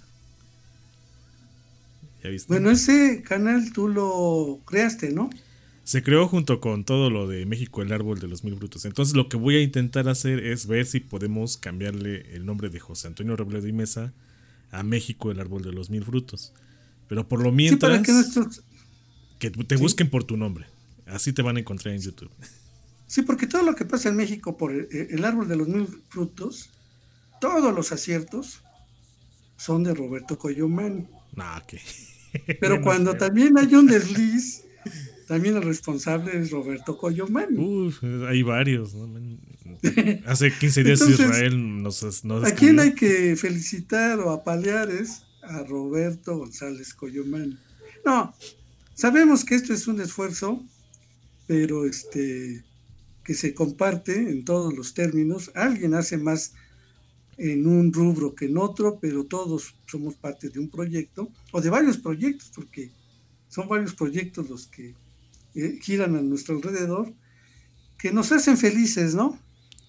¿Ya viste? Bueno, ese canal tú lo creaste, ¿no? Se creó junto con todo lo de México, el árbol de los mil frutos. Entonces, lo que voy a intentar hacer es ver si podemos cambiarle el nombre de José Antonio Robledo y Mesa a México, el árbol de los mil frutos. Pero por lo mientras, sí, para que, nuestros... que te ¿Sí? busquen por tu nombre. Así te van a encontrar en YouTube. Sí, porque todo lo que pasa en México por el, el árbol de los mil frutos, todos los aciertos son de Roberto Coyomán. Nah, ¿qué? Pero cuando también hay un desliz, también el responsable es Roberto Coyomán. Uf, hay varios, ¿no? Hace quince días Entonces, Israel nos, nos ¿a quién hay que felicitar o apalear? Es a Roberto González Coyomán. No, sabemos que esto es un esfuerzo, pero este... que se comparte en todos los términos. Alguien hace más en un rubro que en otro, pero todos somos parte de un proyecto, o de varios proyectos, porque son varios proyectos los que eh, giran a nuestro alrededor, que nos hacen felices, ¿no?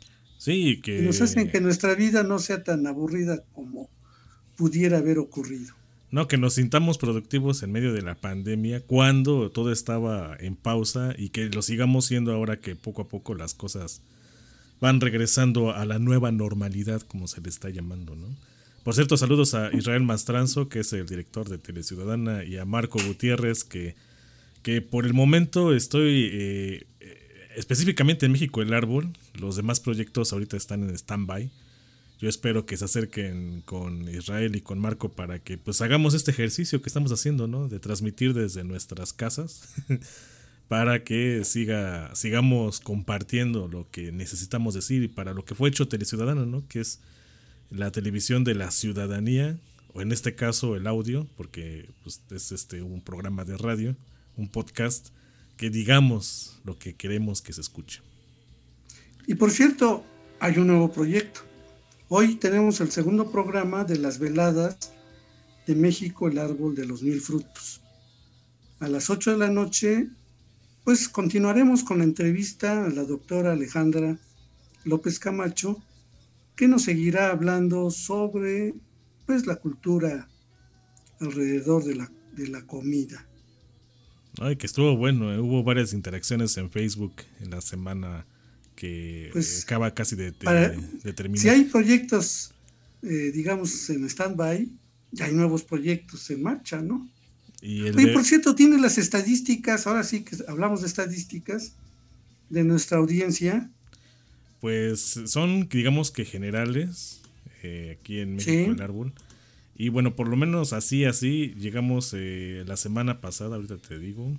Sí, que... que nos hacen que nuestra vida no sea tan aburrida como pudiera haber ocurrido. No, que nos sintamos productivos en medio de la pandemia, cuando todo estaba en pausa, y que lo sigamos siendo ahora que poco a poco las cosas van regresando a la nueva normalidad, como se le está llamando, ¿no? Por cierto, saludos a Israel Mastranzo, que es el director de Teleciudadana, y a Marco Gutiérrez, que, que por el momento estoy eh, específicamente en México, el árbol. Los demás proyectos ahorita están en stand-by. Yo espero que se acerquen con Israel y con Marco para que pues hagamos este ejercicio que estamos haciendo, ¿no? De transmitir desde nuestras casas para que siga sigamos compartiendo lo que necesitamos decir y para lo que fue hecho Teleciudadana, ¿no? Que es la televisión de la ciudadanía, o en este caso el audio, porque pues, es este un programa de radio, un podcast que digamos lo que queremos que se escuche. Y por cierto, hay un nuevo proyecto. Hoy tenemos el segundo programa de las veladas de México, el árbol de los mil frutos. A las ocho de la noche, pues continuaremos con la entrevista a la doctora Alejandra López Camacho, que nos seguirá hablando sobre pues la cultura alrededor de la, de la comida. Ay, que estuvo bueno, ¿eh? Hubo varias interacciones en Facebook en la semana que pues, acaba casi de, de, para, de terminar. Si hay proyectos, eh, digamos, en stand-by, ya hay nuevos proyectos en marcha, ¿no? Y el Oye, de... por cierto, tiene las estadísticas, ahora sí que hablamos de estadísticas de nuestra audiencia. Pues son, digamos que generales, eh, aquí en México, sí. El árbol. Y bueno, por lo menos así, así, llegamos eh, la semana pasada, ahorita te digo,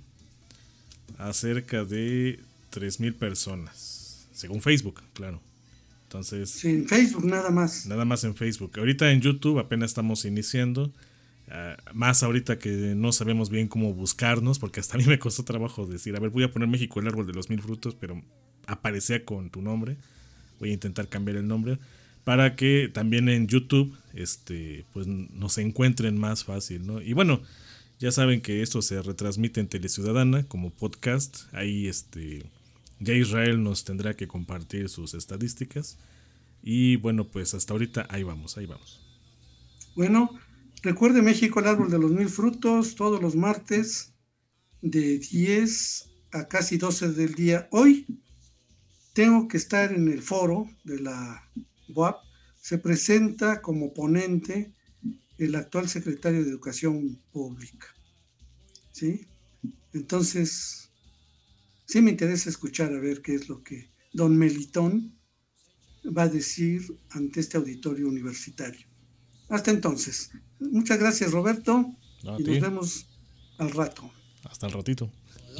a cerca de tres mil personas, según Facebook, claro. Entonces... Sí, en Facebook nada más. Nada más en Facebook. Ahorita en YouTube apenas estamos iniciando, uh, más ahorita que no sabemos bien cómo buscarnos, porque hasta a mí me costó trabajo decir, a ver, voy a poner México, el árbol de los mil frutos, pero aparecía con tu nombre. Voy a intentar cambiar el nombre para que también en YouTube este, pues nos encuentren más fácil, ¿no? Y bueno, ya saben que esto se retransmite en Teleciudadana como podcast. Ahí este, ya Israel nos tendrá que compartir sus estadísticas. Y bueno, pues hasta ahorita ahí vamos, ahí vamos. Bueno, recuerde México, el árbol de los mil frutos, todos los martes de diez a casi doce del día. Hoy tengo que estar en el foro de la U A P. Se presenta como ponente el actual secretario de Educación Pública. ¿Sí? Entonces, sí me interesa escuchar a ver qué es lo que don Melitón va a decir ante este auditorio universitario. Hasta entonces. Muchas gracias, Roberto. No, y nos vemos al rato. Hasta el ratito.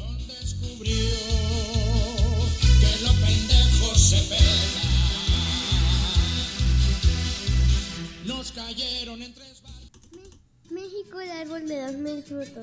Nos cayeron en tres... México, el árbol de los mil frutos.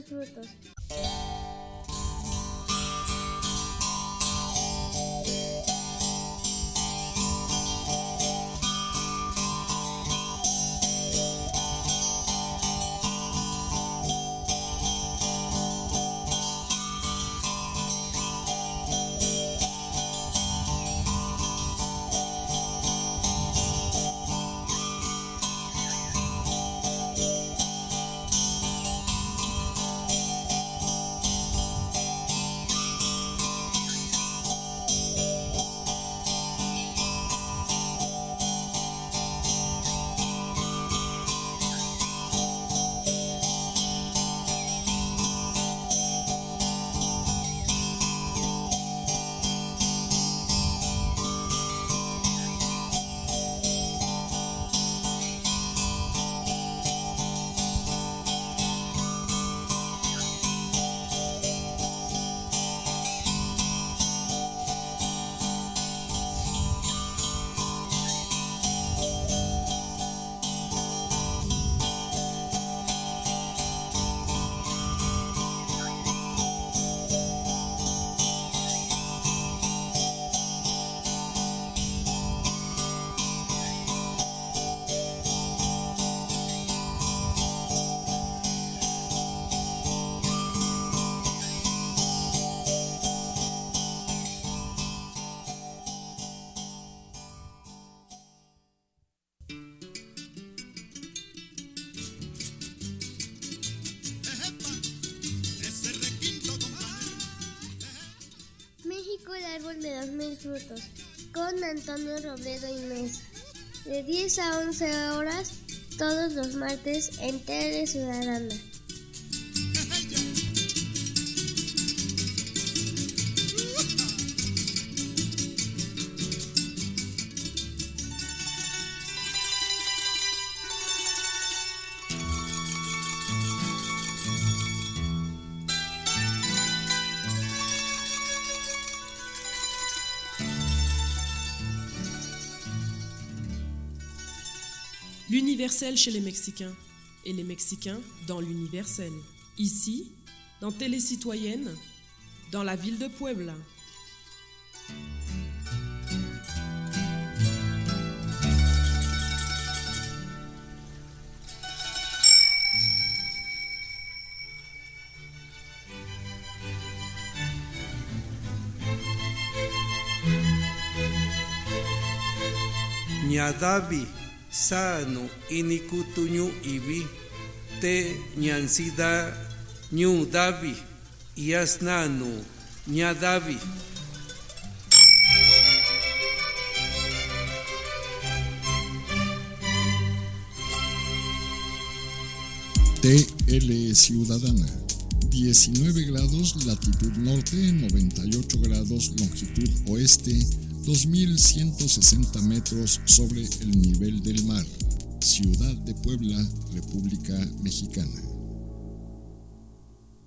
frutos. México, el árbol de los mil frutos, con Antonio Robledo y Mesa. De diez a once horas, todos los martes, en Tele Ciudadana. L'universel chez les Mexicains et les Mexicains dans l'universel. Ici, dans Télé Citoyenne, dans la ville de Puebla. Ñadavi sano inikutuñu ibi te ñansida ñu davi yasnanu ñadavi. T L Ciudadana, diecinueve grados latitud norte, noventa y ocho grados longitud oeste, dos mil ciento sesenta metros sobre el nivel del mar. Ciudad de Puebla, República Mexicana.